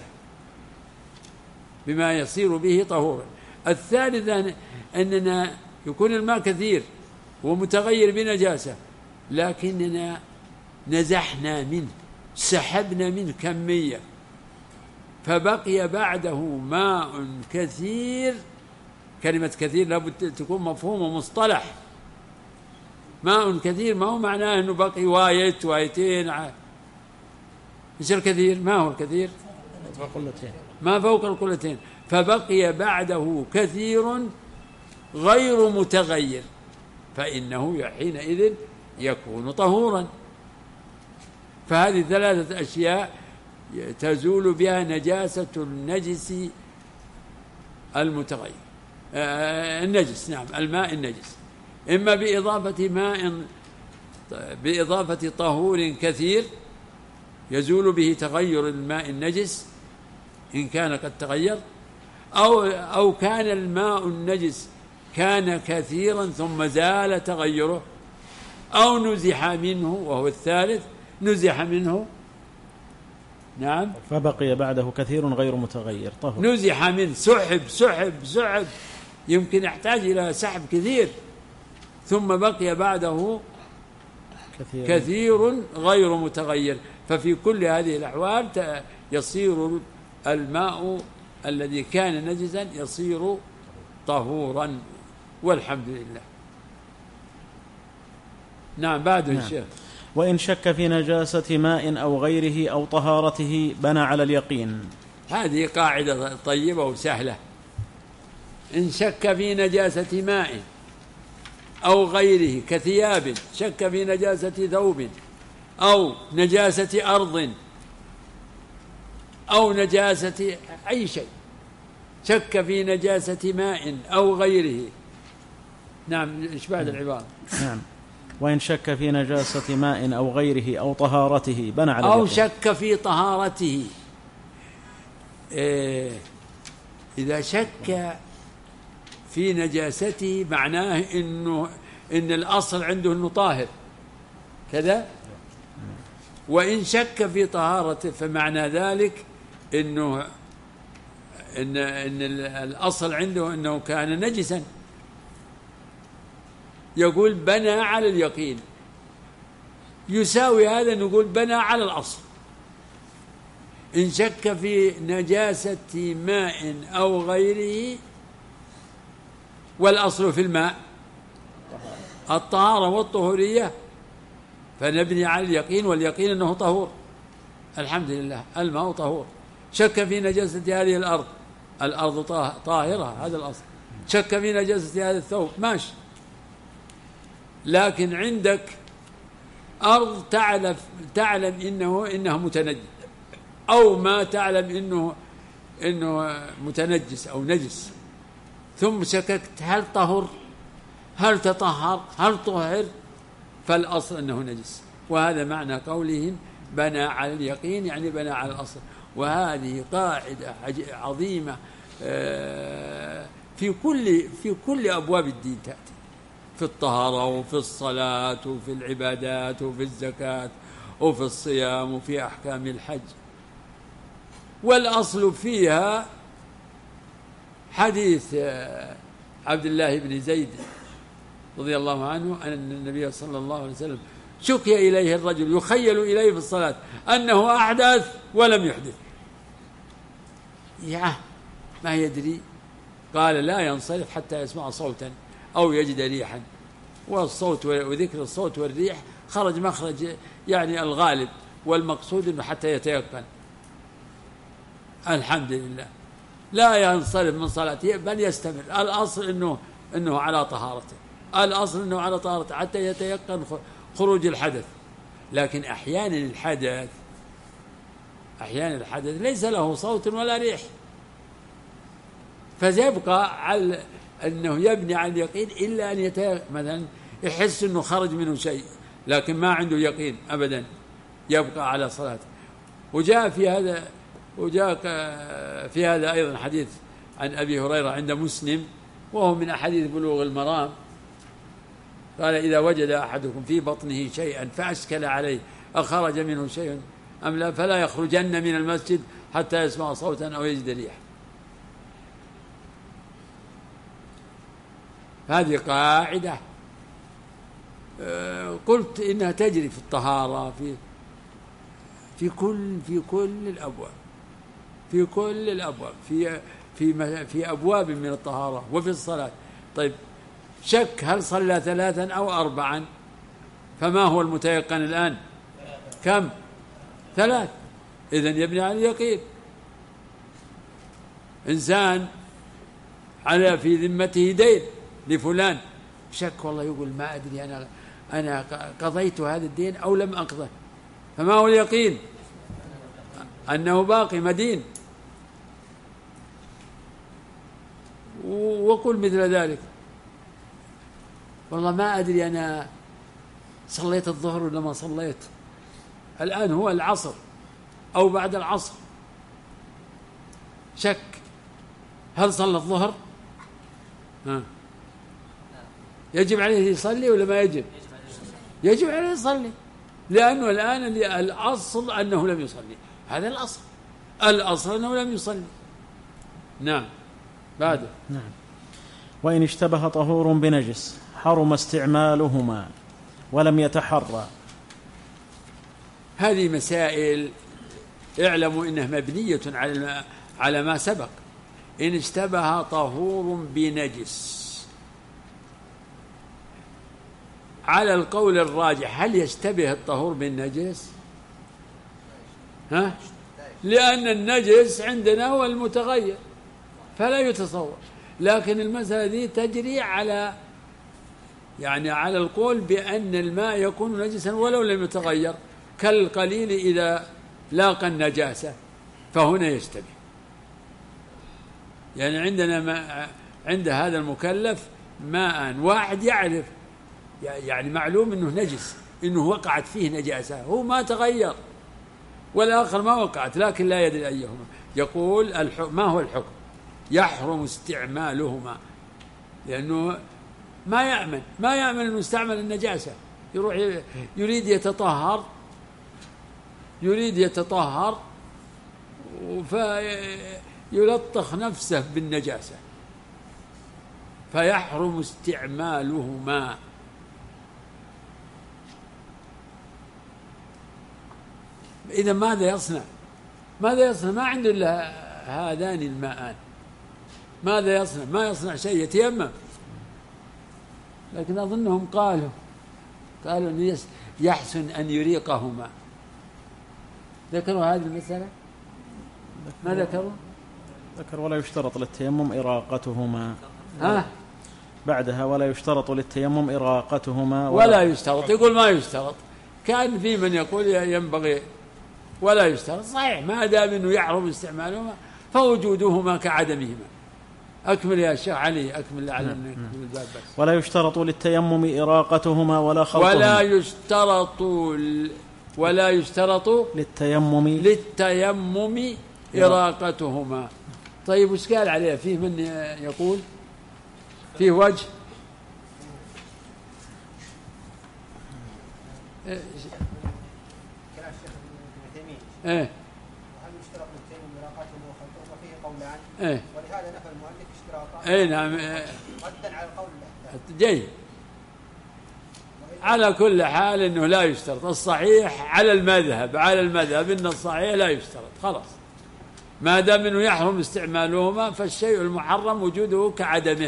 بما يصير به طهورا. الثالث أننا يكون الماء كثير ومتغير بنجاسة، لكننا نزحنا منه سحبنا منه كمية فبقي بعده ماء كثير. كلمة كثير لابد تكون مفهومة مصطلح. ماء كثير ما هو معناه أنه بقي وايت وايتين. إيش الكثير؟ ما هو الكثير؟ ما فوق القلتين. فبقي بعده كثير غير متغير فإنه حينئذ يكون طهورا. فهذه ثلاثة أشياء تزول بها نجاسة النجس المتغير. آه النجس نعم الماء النجس إما بإضافة ماء بإضافة طهور كثير يزول به تغير الماء النجس إن كان قد تغير، أو أو كان الماء النجس كان كثيرا ثم زال تغيره، أو نزح منه وهو الثالث نزح منه نعم فبقي بعده كثير غير متغير طهر. نزح منه سحب سحب سحب يمكن يحتاج إلى سحب كثير ثم بقي بعده كثير, كثير غير متغير. ففي كل هذه الأحوال يصير الماء الذي كان نجسا يصير طهورا والحمد لله. نعم بعد نعم. الشيخ وإن شك في نجاسة ماء أو غيره أو طهارته بنى على اليقين. هذه قاعدة طيبة وسهلة. إن شك في نجاسة ماء أو غيره كثياب، شك في نجاسة ثوب أو نجاسة أرض أو نجاسة أي شيء، شك في نجاسة ماء أو غيره. نعم إيش بعد العبارة؟ نعم وإن شك في نجاسة ماء أو غيره أو طهارته بنى على أو اليقين. شك في طهارته. إيه إذا شك في نجاسته معناه إنه إن الأصل عنده إنه طاهر كذا. وإن شك في طهارته فمعنى ذلك إنه إن إن الأصل عنده إنه كان نجسا. يقول بنى على اليقين، يساوي هذا نقول بنى على الأصل. إن شك في نجاسة ماء أو غيره والأصل في الماء الطهارة والطهورية فنبني على اليقين، واليقين أنه طهور الحمد لله الماء طهور. شك في نجاسة هذه الأرض، الأرض طاهرة هذا الأصل. شك في نجاسة هذا الثوب ماشي، لكن عندك أرض تعلم تعلم إنه إنها متنجس، أو ما تعلم إنه إنه متنجس أو نجس، ثم شككت هل طهر هل تطهر هل طهر، فالأصل أنه نجس. وهذا معنى قولهم بنى على اليقين، يعني بنى على الأصل. وهذه قاعدة عظيمة في كل في كل أبواب الدين تأتي، في الطهارة وفي الصلاة وفي العبادات وفي الزكاة وفي الصيام وفي أحكام الحج. والأصل فيها حديث عبد الله بن زيد رضي الله عنه أن النبي صلى الله عليه وسلم شكي إليه الرجل يخيل إليه في الصلاة أنه أحدث ولم يحدث، يا ما يدري، قال لا ينصرف حتى يسمع صوتا أو يجد ريحا. والصوت وذكر الصوت والريح خرج مخرج يعني الغالب، والمقصود أنه حتى يتيقن. الحمد لله لا ينصرف من صلاته بل يستمر. الأصل أنه أنه على طهارته، الأصل أنه على طهارته حتى يتيقن خروج الحدث. لكن أحيانا الحدث أحيانا الحدث ليس له صوت ولا ريح، فيبقى على أنه يبني على اليقين إلا أن يتيقن، مثلا يحس أنه خرج منه شيء لكن ما عنده يقين أبدا، يبقى على صلاته. وجاء في هذا وجاء في هذا أيضا حديث عن أبي هريرة عند مسلم، وهو من أحاديث بلوغ المرام، قال إذا وجد أحدكم في بطنه شيئا فأشكل عليه أخرج منه شيء أم لا فلا يخرجن من المسجد حتى يسمع صوتا أو يجد ريحا. هذه قاعدة قلت إنها تجري في الطهارة، في في كل في كل الأبواب، في كل الأبواب، في في في أبواب من الطهارة وفي الصلاة. طيب شك هل صلى ثلاثا أو أربعا؟ فما هو المتيقن الآن؟ كم؟ ثلاث. إذن يبني على اليقين. إنسان على في ذمته دين لفلان، شك والله، يقول ما أدري أنا أنا قضيت هذا الدين أو لم أقضه، فما هو اليقين؟ أنه باقي مدين. وقل مثل ذلك، والله ما أدري أنا صليت الظهر ولا ما صليت، الآن هو العصر أو بعد العصر، شك هل صلى الظهر؟ ها. يجب عليه يصلي ولا ما يجب؟ يجب عليه يصلي، لأنه الآن الأصل أنه لم يصلي، هذا الأصل، الأصل أنه لم يصلي. نعم. بعده. نعم. وإن اشتبه طهور بنجس حرم استعمالهما ولم يتحرى. هذه مسائل اعلموا إنها مبنية على على ما سبق. إن اشتبه طهور بنجس، على القول الراجح هل يشتبه الطهور بالنجس؟ ها؟ لأن النجس عندنا هو المتغير فلا يتصور، لكن المسألة دي تجري على يعني على القول بأن الماء يكون نجسا ولو لم يتغير، كالقليل إذا لاقى النجاسة فهنا يشتبه. يعني عندنا ما عند هذا المكلف ماء واحد يعرف، يعني معلوم أنه نجس، أنه وقعت فيه نجاسة، هو ما تغير، والآخر ما وقعت لكن لا يدري أيهما. يقول ما هو الحكم؟ يحرم استعمالهما، لأنه ما يأمن ما يأمن أنه يستعمل النجاسة، يروح يريد يتطهر يريد يتطهر فيلطخ نفسه بالنجاسة، فيحرم استعمالهما. إذا ماذا يصنع؟ ماذا يصنع؟ ما عنده إلا هذان الماءان، ماذا يصنع؟ ما يصنع شيء، يتيمم. لكن أظنهم قالوا قالوا أن يحسن أن يريقهما. ذكروا هذه المسألة؟ ما ذكروا؟ ذكر ولا يشترط للتيمم إراقتهما. ها؟ بعدها ولا يشترط للتيمم إراقتهما ولا, ولا يشترط. يقول ما يشترط. كان في من يقول ينبغي ولا يشترط. صحيح، ما دام أنه يحرم استعمالهما فوجودهما كعدمهما. أكمل يا شيخ علي، أكمل على الباب بس. ولا يشترط للتيمم إراقتهما ولا خلطهما. ولا يشترط ولا يشترط للتيمم للتيمم إراقتهما. طيب وش قال عليه؟ فيه من يقول فيه وجه ايه ايه وهل يشترط للتيمم إراقتهما وخلطهما؟ فيه قولان، ايه ولهذا نفى المؤلف اشتراطا. ايه نعم إيه. ردا على القول جيد. على كل حال انه لا يشترط. الصحيح على المذهب على المذهب ان الصحيح لا يشترط، خلاص، ما دام انه يحرم استعمالهما فالشيء المحرم وجوده كعدمه.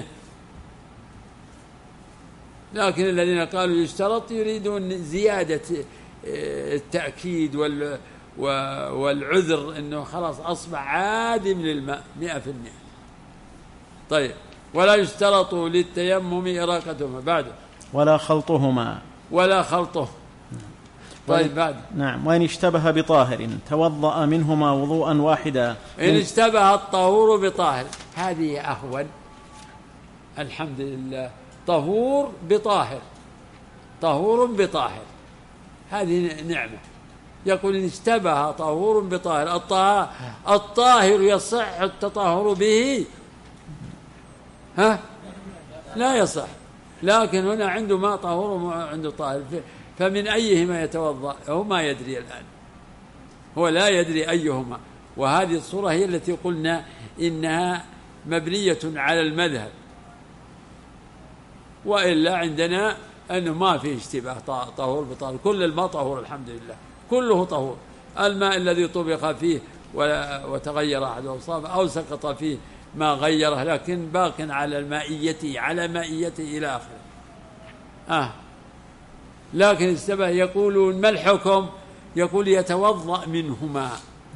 لكن الذين قالوا يشترط يريدون زيادة التأكيد وال والعذر انه خلاص اصبح عادم للماء مئة في المئة. طيب ولا يشترط للتيمم إراقتهما. بعد ولا خلطهما ولا خلطه. طيب بعد. نعم. وإن اشتبه بطاهر توضأ منهما وضوءا واحدا. إن اشتبه الطهور بطاهر هذه أهون، الحمد لله. طهور بطاهر، طهور بطاهر، هذه نعمة. يقول إن اشتبه طهور بطاهر. الطاهر يصح التطهر به؟ ها؟ لا يصح. لكن هنا عنده ماء طهور وعنده طاهر، فمن أيهما يتوضأ؟ هو ما يدري الآن، هو لا يدري أيهما. وهذه الصورة هي التي قلنا إنها مبنية على المذهب، وإلا عندنا أنه ما في اشتباه طهور بطهور، كل الماء طهور الحمد لله، كله طهور. الماء الذي طبخ فيه وتغير أحد أوصافه أو سقط فيه ما غيره، لكن باق على المائيته على مائيته إلى آخره. آه لكن السبع يقولون ما الحكم؟ يقول يتوضأ منهما،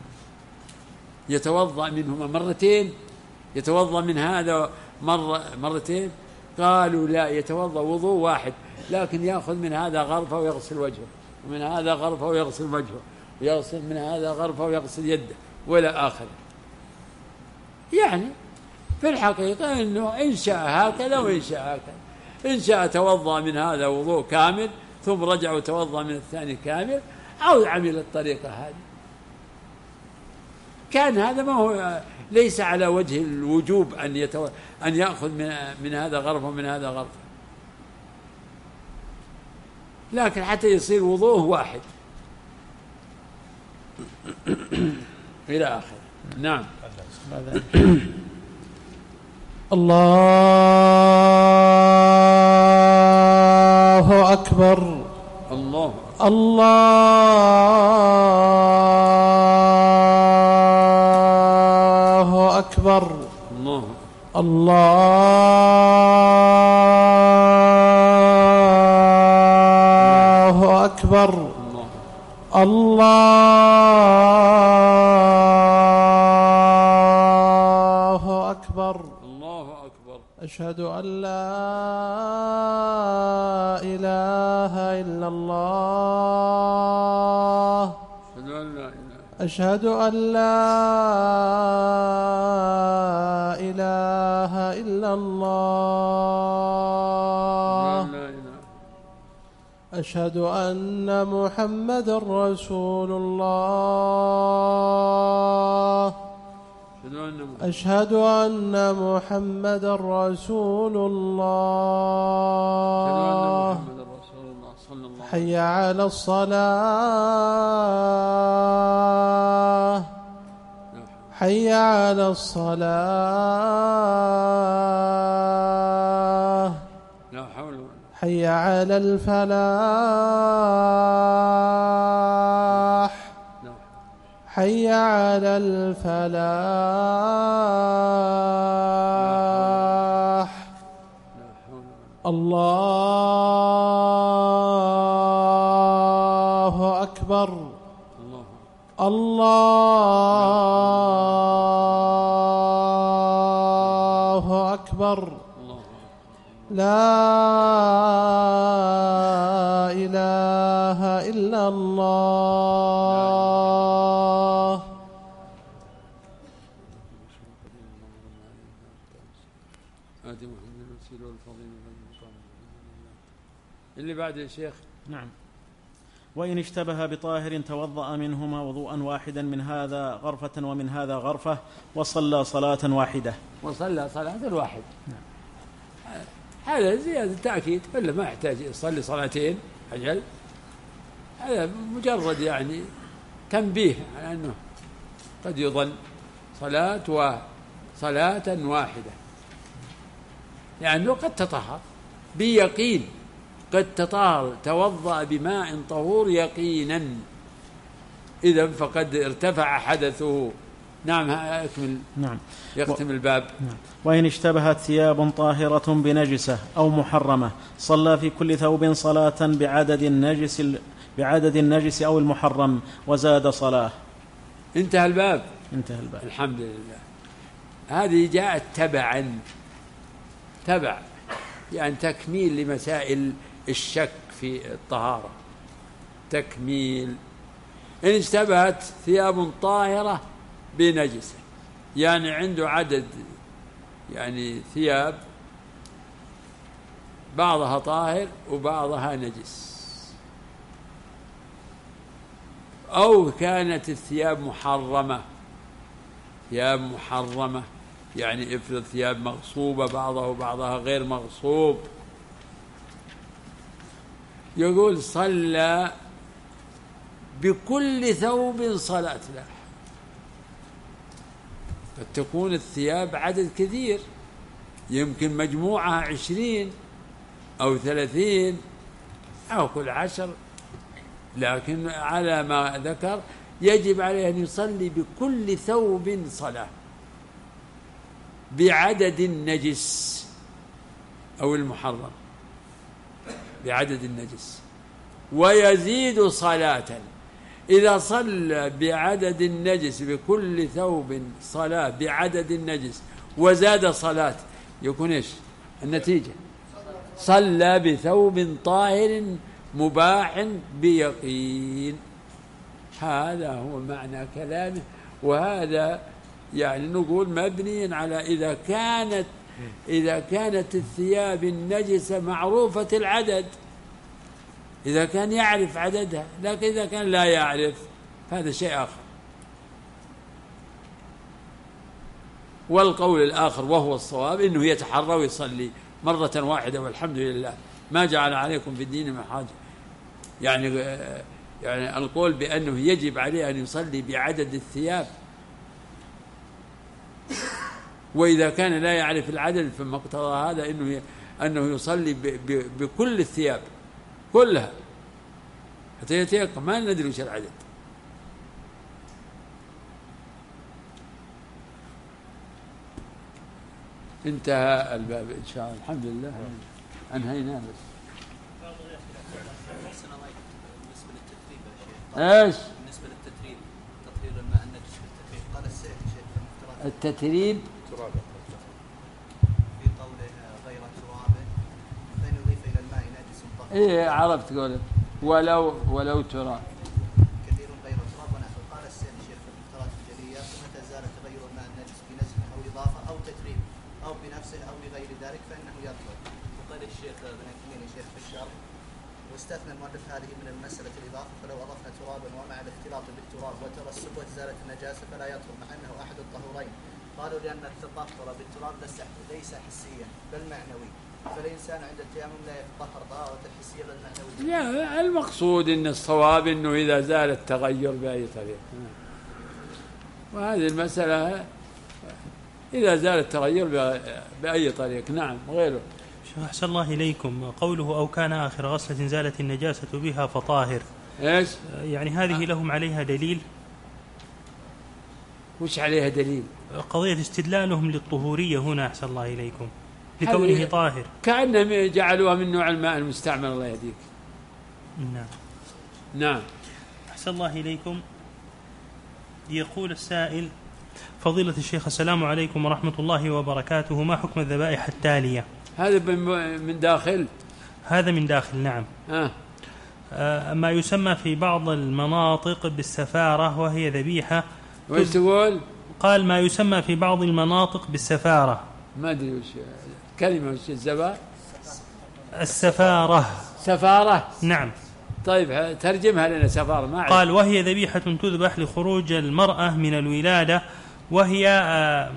يتوضأ منهما مرتين، يتوضأ من هذا مرة مرتين. قالوا لا، يتوضأ وضوء واحد، لكن يأخذ من هذا غرفة ويغسل وجهه، ومن هذا غرفة ويغسل وجهه، ويغسل من هذا غرفة ويغسل يده وإلى آخره. يعني في الحقيقة أنه إن شاء هكذا وإن شاء هكذا، إن شاء توضأ من هذا وضوء كامل ثم رجع وتوضأ من الثاني كامل، أو عمل الطريقة هذه. كان هذا ما هو ليس على وجه الوجوب أن يتو... أن يأخذ من من هذا غرفة ومن هذا غرفة، لكن حتى يصير وضوءه واحد إلى آخره. نعم. الله أكبر. الله الله أكبر. الله الله أكبر. الله أكبر. الله أكبر. أشهد أن لا إله إلا الله. أشهد أن لا إله إلا الله. أشهد أن محمد رسول الله. أشهد أن محمد رسول الله. حي على الصلاة. حي على الصلاة. حي على الفلاح. حي على الفلاح. الله أكبر. الله أكبر. لا إله إلا الله. اللي بعد يا شيخ. نعم. وإن اشتبه بطاهر توضأ منهما وضوءا واحدا، من هذا غرفة ومن هذا غرفة، وصلى صلاة واحدة. وصلى صلاة واحدة. نعم. هذا زيادة تأكيد، ولا ما يحتاج يصلي صلاتين أجل، هذا مجرد يعني تنبيه على أنه قد يظن صلاة وصلاة واحدة، لأنه قد تطهر بيقين، قد تطهر توضأ بماء طهور يقينا، إذن فقد ارتفع حدثه. نعم. أكمل. نعم. يختم و... الباب. نعم. وإن اشتبهت ثياب طاهرة بنجسة أو محرمة، صلى في كل ثوب صلاة بعدد النجس بعدد النجس أو المحرم وزاد صلاة. انتهى الباب. انتهى الباب. الحمد لله. هذه جاءت تبعا تبع يعني تكميل لمسائل الشك في الطهارة، تكميل. إن اشتبهت ثياب طاهرة بنجسة، يعني عنده عدد يعني ثياب بعضها طاهر وبعضها نجس، أو كانت الثياب محرمة، ثياب محرمة يعني افرض ثياب مغصوبة بعضها وبعضها غير مغصوب، يقول صلى بكل ثوب صلاة له. قد تكون الثياب عدد كثير، يمكن مجموعها عشرين أو ثلاثين أو كل عشر، لكن على ما ذكر يجب عليه أن يصلي بكل ثوب صلاة بعدد النجس أو المحرم، بعدد النجس، ويزيد صلاة إذا صلى بعدد النجس بكل ثوب صلاة بعدد النجس وزاد صلاة، يكون إيش النتيجة؟ صلى بثوب طاهر مباح بيقين. هذا هو معنى كلامه، وهذا يعني نقول مبني على إذا كانت إذا كانت الثياب النجسة معروفة العدد، إذا كان يعرف عددها، لكن إذا كان لا يعرف هذا شيء آخر. والقول الآخر وهو الصواب إنه يتحرى ويصلي مرة واحدة والحمد لله، ما جعل عليكم في الدين من حاجة. يعني يعني القول بأنه يجب عليه أن يصلي بعدد الثياب، وإذا كان لا يعرف العدد فما اقتضى هذا إنه أنه يصلي بكل الثياب كلها حتى يتيقن، ما ندري وش العدد. انتهى الباب إن شاء الله، الحمد لله أنهينا. بس ايش بالنسبه للتتريب، تطهير الماء النجس بالتتريب، قال السيد شيخ التتريب في قوله غير تراب فإن يضيف إلى الماء نجس طهر. إيه عرفت قوله ولو ولو تراب كثير غير تراب ونحو. قال السيد شيخ في المختارات الجلية متى زال تغير الماء النجس بنزع أو إضافة أو تتريب أو بنفسه أو بغير ذلك فإنه يطهر. وقال الشيخ ابن عثيمين شيخ في الشرح واستثنى المؤلف هذه من المسألة الإضافة، فلو أضفنا ترابا ومع الاختلاط بالتراب وترسب وزالت النجاسة فلا يطهر مع أنه أحد الطهورين. قالوا لأن التطهر بالتراب ليس حسيا بل معنوي، فالإنسان عند التيمم لا يتطهر طهارة الحسية بل معنوية. لا، المقصود إن الصواب إنه إذا زال التغير بأي طريقة، وهذه المسألة إذا زال التغير بأي طريق. نعم غيره. أحسن الله إليكم، قوله أو كان آخر غسلة زالت النجاسة بها فطاهر، إيش يعني هذه لهم عليها دليل؟ وش عليها دليل؟ قضية استدلالهم للطهورية هنا أحسن الله إليكم لكونه طاهر، كأنهم جعلوها من نوع الماء المستعمل. الله يهديك. نعم نعم. أحسن الله إليكم. يقول السائل: فضيلة الشيخ السلام عليكم ورحمة الله وبركاته، ما حكم الذبائح التالية؟ هذا من داخل هذا من داخل. نعم. آه. آه ما يسمى في بعض المناطق بالسفارة وهي ذبيحة. وش تقول؟ قال ما يسمى في بعض المناطق بالسفارة. ما أدري وش كلمة وش الزبا السفارة. سفارة. نعم. طيب ترجمها لنا سفارة. ما عارف. قال وهي ذبيحة تذبح لخروج المرأة من الولادة، وهي آه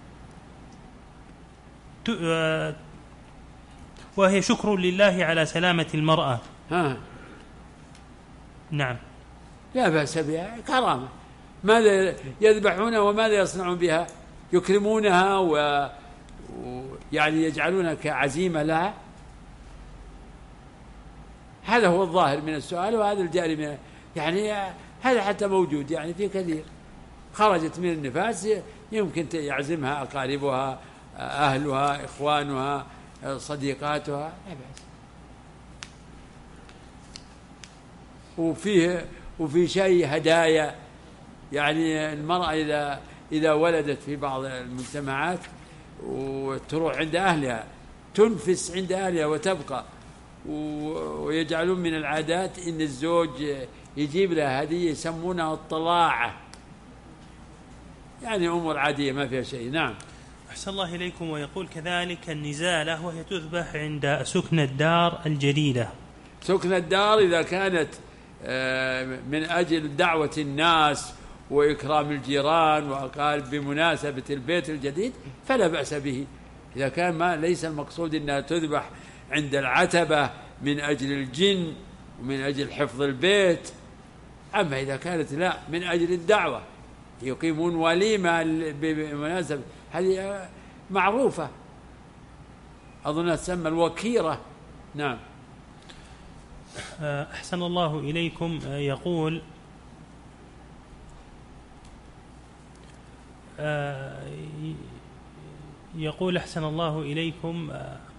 آه وهي شكر لله على سلامة المرأة. ها. نعم. لا بأس بها، كرامة. ماذا يذبحونها وماذا يصنعون بها؟ يكرمونها و... ويعني يجعلونها كعزيمة لها. هذا هو الظاهر من السؤال، وهذا الجاري من يعني هذا حتى موجود يعني في كثير. خرجت من النفاس يمكن يعزمها أقاربها، أهلها، إخوانها، صديقاتها، لا بأس. وفيه وفي شيء هدايا، يعني المرأة إذا إذا ولدت في بعض المجتمعات وتروح عند أهلها تنفس عند أهلها وتبقى، ويجعلون من العادات إن الزوج يجيب لها هدية يسمونها الطلاعة، يعني أمور عادية ما فيها شيء. نعم. أحسن الله إليكم. ويقول كذلك النزالة وهي تذبح عند سكن الدار الجديدة. سكن الدار إذا كانت من أجل دعوة الناس وإكرام الجيران وأقارب بمناسبة البيت الجديد فلا بأس به، إذا كان ما ليس المقصود أنها تذبح عند العتبة من أجل الجن ومن أجل حفظ البيت. أما إذا كانت لا من أجل الدعوة يقيمون وليمة بمناسبة، هذه معروفة أظنها تسمى الوكيرة. نعم. أحسن الله إليكم. يقول يقول أحسن الله إليكم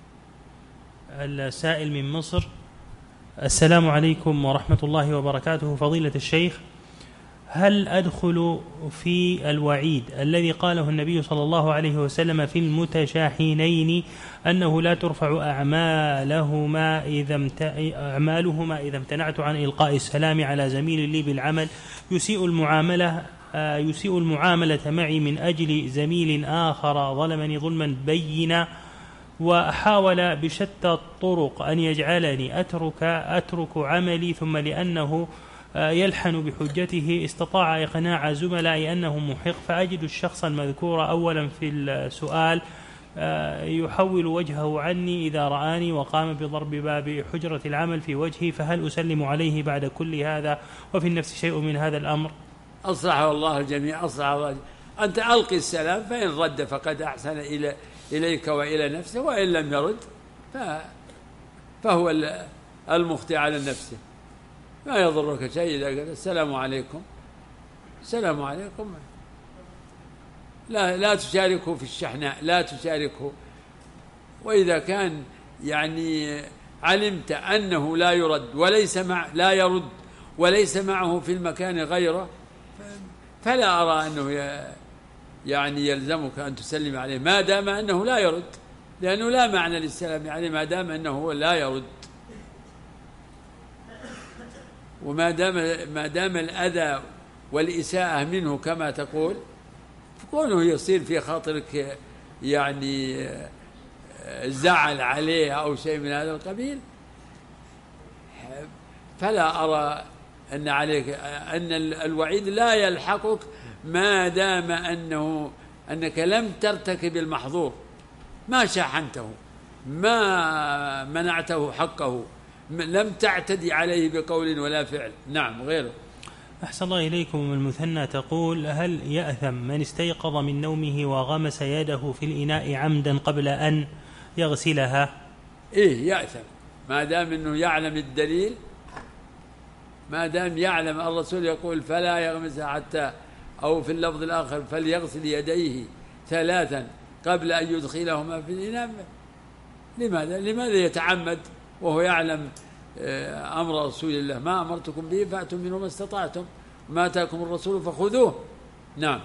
السائل من مصر: السلام عليكم ورحمة الله وبركاته. فضيلة الشيخ، هل أدخل في الوعيد الذي قاله النبي صلى الله عليه وسلم في المتشاحنين أنه لا ترفع أعمالهما إذا أعمالهما إذا امتنعت عن إلقاء السلام على زميل لي بالعمل يسيء المعاملة يسيء المعاملة معي من أجل زميل آخر ظلمني ظلما بينا، وحاول بشتى الطرق أن يجعلني أترك أترك عملي، ثم لأنه يلحن بحجته استطاع إقناع زملائي أنه محق، فأجد الشخص المذكور أولا في السؤال يحول وجهه عني إذا رآني وقام بضرب باب حجرة العمل في وجهي، فهل أسلم عليه بعد كل هذا وفي النفس شيء من هذا الأمر؟ أصلحه الله الجميع، أصلحه الله الجميع. أنت ألقي السلام، فإن رد فقد أحسن إلى إليك وإلى نفسه، وإن لم يرد فهو المخطئ على نفسه. ما يضرك شيء إذا قال السلام عليكم السلام عليكم، لا لا تشاركه في الشحناء، لا تشاركه. وإذا كان يعني علمت أنه لا يرد وليس مع لا يرد وليس معه في المكان غيره، فلا أرى أنه يعني يلزمك أن تسلم عليه ما دام أنه لا يرد، لأنه لا معنى للسلام عليه ما دام أنه لا يرد. وما دام ما دام الأذى والإساءة منه كما تقول، فكونه يصير في خاطرك يعني زعل عليه أو شيء من هذا القبيل، فلا أرى أن عليك أن الوعيد لا يلحقك ما دام أنه أنك لم ترتكب المحظور، ما شاحنته، ما منعته حقه، لم تعتدي عليه بقول ولا فعل. نعم غيره. أحسن الله إليكم. المثنى تقول: هل يأثم من استيقظ من نومه وغمس يده في الإناء عمدا قبل أن يغسلها؟ إيه يأثم، ما دام أنه يعلم الدليل، ما دام يعلم. الرسول يقول فلا يغمسها حتى، أو في اللفظ الآخر فليغسل يديه ثلاثا قبل أن يدخلهما في الإناء. لماذا لماذا يتعمد وهو يعلم أمر رسول الله؟ ما أمرتكم به فأتوا منه ما استطعتم، ما أتاكم الرسول فخذوه. نعم.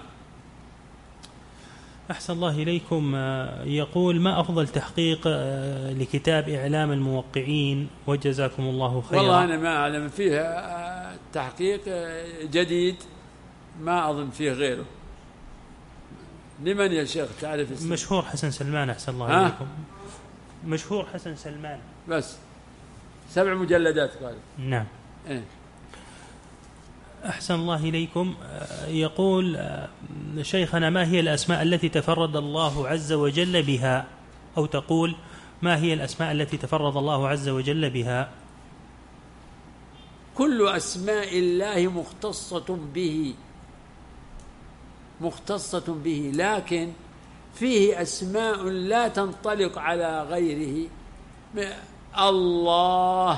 أحسن الله إليكم. يقول: ما أفضل تحقيق لكتاب إعلام الموقعين وجزاكم الله خيرا؟ والله أنا ما أعلم فيه تحقيق جديد، ما أظن فيه غيره. لمن يا شيخ تعرف اسمه؟ مشهور حسن سلمان. أحسن الله ها؟ إليكم. مشهور حسن سلمان، بس سبع مجلدات قال. نعم. إيه؟ أحسن الله إليكم. يقول: شيخنا، ما هي الأسماء التي تفرد الله عز وجل بها؟ أو تقول: ما هي الأسماء التي تفرد الله عز وجل بها؟ كل أسماء الله مختصة به، مختصة به، لكن فيه أسماء لا تنطلق على غيره. الله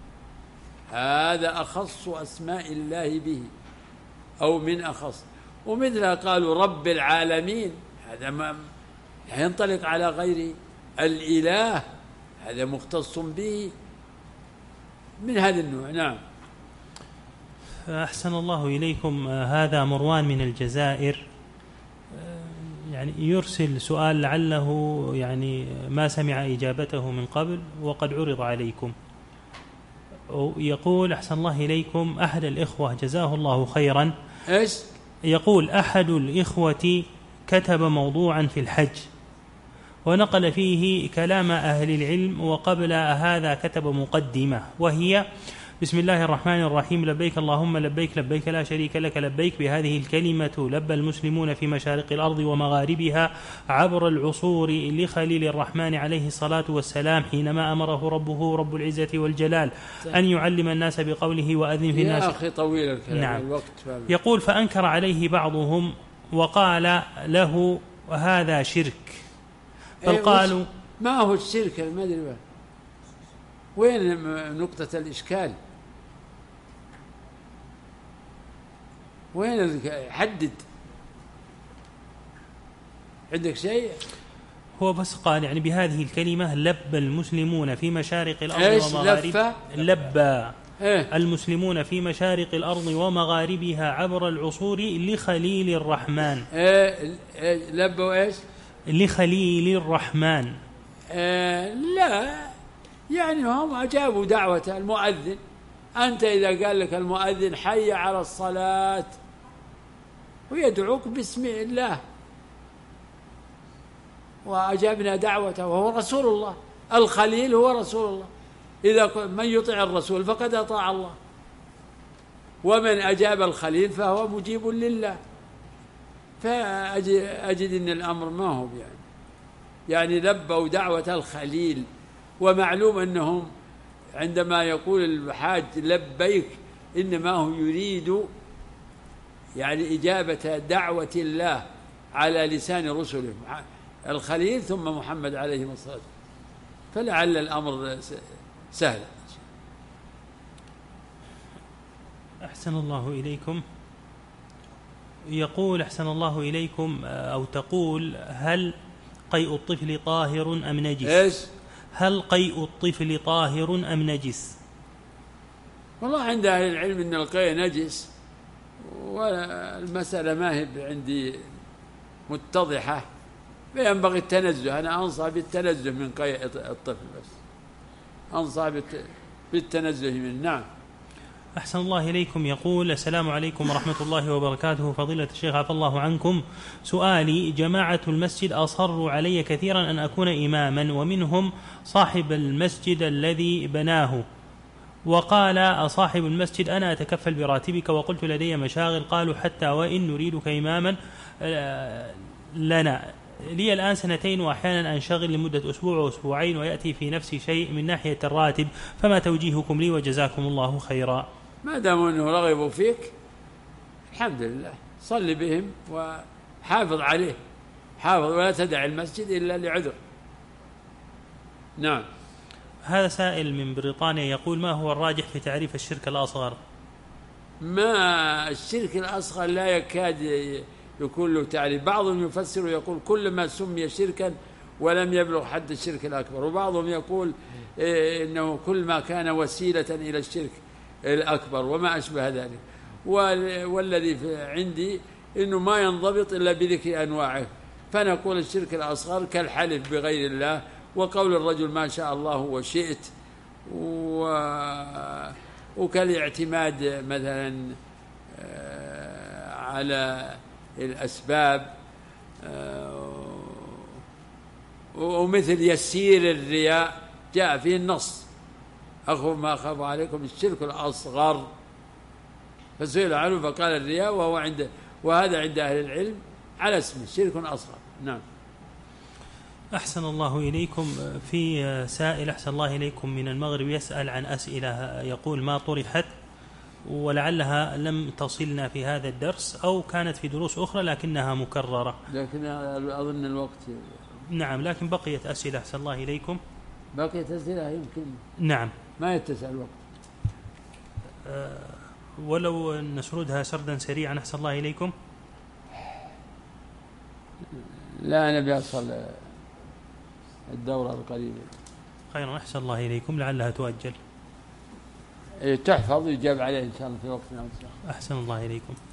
هذا أخص أسماء الله به أو من أخص، ومثلها قالوا رب العالمين، هذا ما ينطلق على غير الإله، هذا مختص به، من هذا النوع. نعم. أحسن الله إليكم. هذا مروان من الجزائر، يعني يرسل سؤال لعله يعني ما سمع إجابته من قبل وقد عرض عليكم. يقول: أحسن الله إليكم، أحد الإخوة جزاه الله خيرا، إيش؟ يقول: أحد الإخوة كتب موضوعا في الحج ونقل فيه كلام أهل العلم، وقبل هذا كتب مقدمة وهي: بسم الله الرحمن الرحيم، لبيك اللهم لبيك لبيك لا شريك لك لبيك. بهذه الكلمة لبى المسلمون في مشارق الأرض ومغاربها عبر العصور لخليل الرحمن عليه الصلاة والسلام حينما أمره ربه رب العزة والجلال أن يعلم الناس بقوله وأذن في الناس. يا أخي طويل الكلام. نعم. الوقت. يقول: فأنكر عليه بعضهم وقال له هذا شرك، بل قالوا ما هو الشرك؟ ما أدري. وين نقطة الإشكال؟ وين حدد؟ عندك شيء؟ هو بس قال يعني بهذه الكلمة لب المسلمون في مشارق الأرض إيش ومغاربها. لبى إيه؟ المسلمون في مشارق الأرض ومغاربها عبر العصور لخليل الرحمن. إيه إيه لبوا إيش؟ لخليل الرحمن. إيه لا، يعني هم أجابوا دعوة المؤذن. أنت إذا قال لك المؤذن حي على الصلاة ويدعوك باسم الله وأجابنا دعوته وهو رسول الله، الخليل هو رسول الله، إذا من يطع الرسول فقد أطاع الله، ومن أجاب الخليل فهو مجيب لله. فأجد أن الأمر ما هو يعني يعني لبوا دعوة الخليل. ومعلوم أنهم عندما يقول الحاج لبيك إنما هو يريد يعني إجابة دعوة الله على لسان رسله الخليل ثم محمد عليه الصلاة والسلام، فلعل الأمر سهل. أحسن الله إليكم. يقول أحسن الله إليكم أو تقول هل قيء الطفل طاهر أم نجس؟ إيش؟ هل قيء الطفل طاهر أم نجس؟ والله عند أهل العلم أن القيء نجس، والمسألة ما هي عندي متضحة، فينبغي التنزه. أنا أنصح بالتنزه من قيء الطفل، بس أنصح بالتنزه منه. نعم. أحسن الله إليكم. يقول السلام عليكم ورحمة الله وبركاته، فضيلة الشيخ عفى الله عنكم، سؤالي جماعة المسجد أصروا علي كثيرا أن أكون إماما، ومنهم صاحب المسجد الذي بناه، وقال صاحب المسجد أنا أتكفل براتبك، وقلت لدي مشاغل، قالوا حتى وإن نريدك إماما لنا. لي الآن سنتين وأحيانا أنشغل لمدة أسبوع وأسبوعين ويأتي في نفسي شيء من ناحية الراتب، فما توجيهكم لي وجزاكم الله خيرا؟ ما دام أنه رغبوا فيك الحمد لله، صل بهم وحافظ عليه، حافظ ولا تدع المسجد إلا لعذر. نعم. هذا سائل من بريطانيا يقول ما هو الراجح في تعريف الشرك الأصغر؟ ما الشرك الأصغر لا يكاد يكون له تعريف. بعضهم يفسر ويقول كل ما سمي شركا ولم يبلغ حد الشرك الأكبر، وبعضهم يقول إنه كل ما كان وسيلة إلى الشرك الأكبر وما أشبه ذلك. والذي عندي إنه ما ينضبط إلا بذكر أنواعه، فنقول الشرك الأصغر كالحلف بغير الله، وقول الرجل ما شاء الله وشئت، و... وكالاعتماد مثلا على الأسباب، ومثل يسير الرياء جاء فيه النص أخف ما أخاف عليكم الشرك الأصغر، فسئل عنه فقال الرياء، وهو عند وهذا عند أهل العلم على اسمه شرك أصغر. نعم. أحسن الله إليكم. في سائل أحسن الله إليكم من المغرب يسأل عن أسئلة يقول ما طرحت ولعلها لم تصلنا في هذا الدرس أو كانت في دروس أخرى لكنها مكررة، لكن أظن الوقت. نعم، لكن بقيت أسئلة أحسن الله إليكم. بقيت أسئلة يمكن. نعم. ما يتسع الوقت. أه ولو نسردها سردا سريعا أحسن الله إليكم. لا نبي أصل الدورة القريبة. خيرا أحسن الله إليكم، لعلها تؤجل. تحفظ يجاب عليه إن شاء الله في وقتنا. أحسن الله إليكم.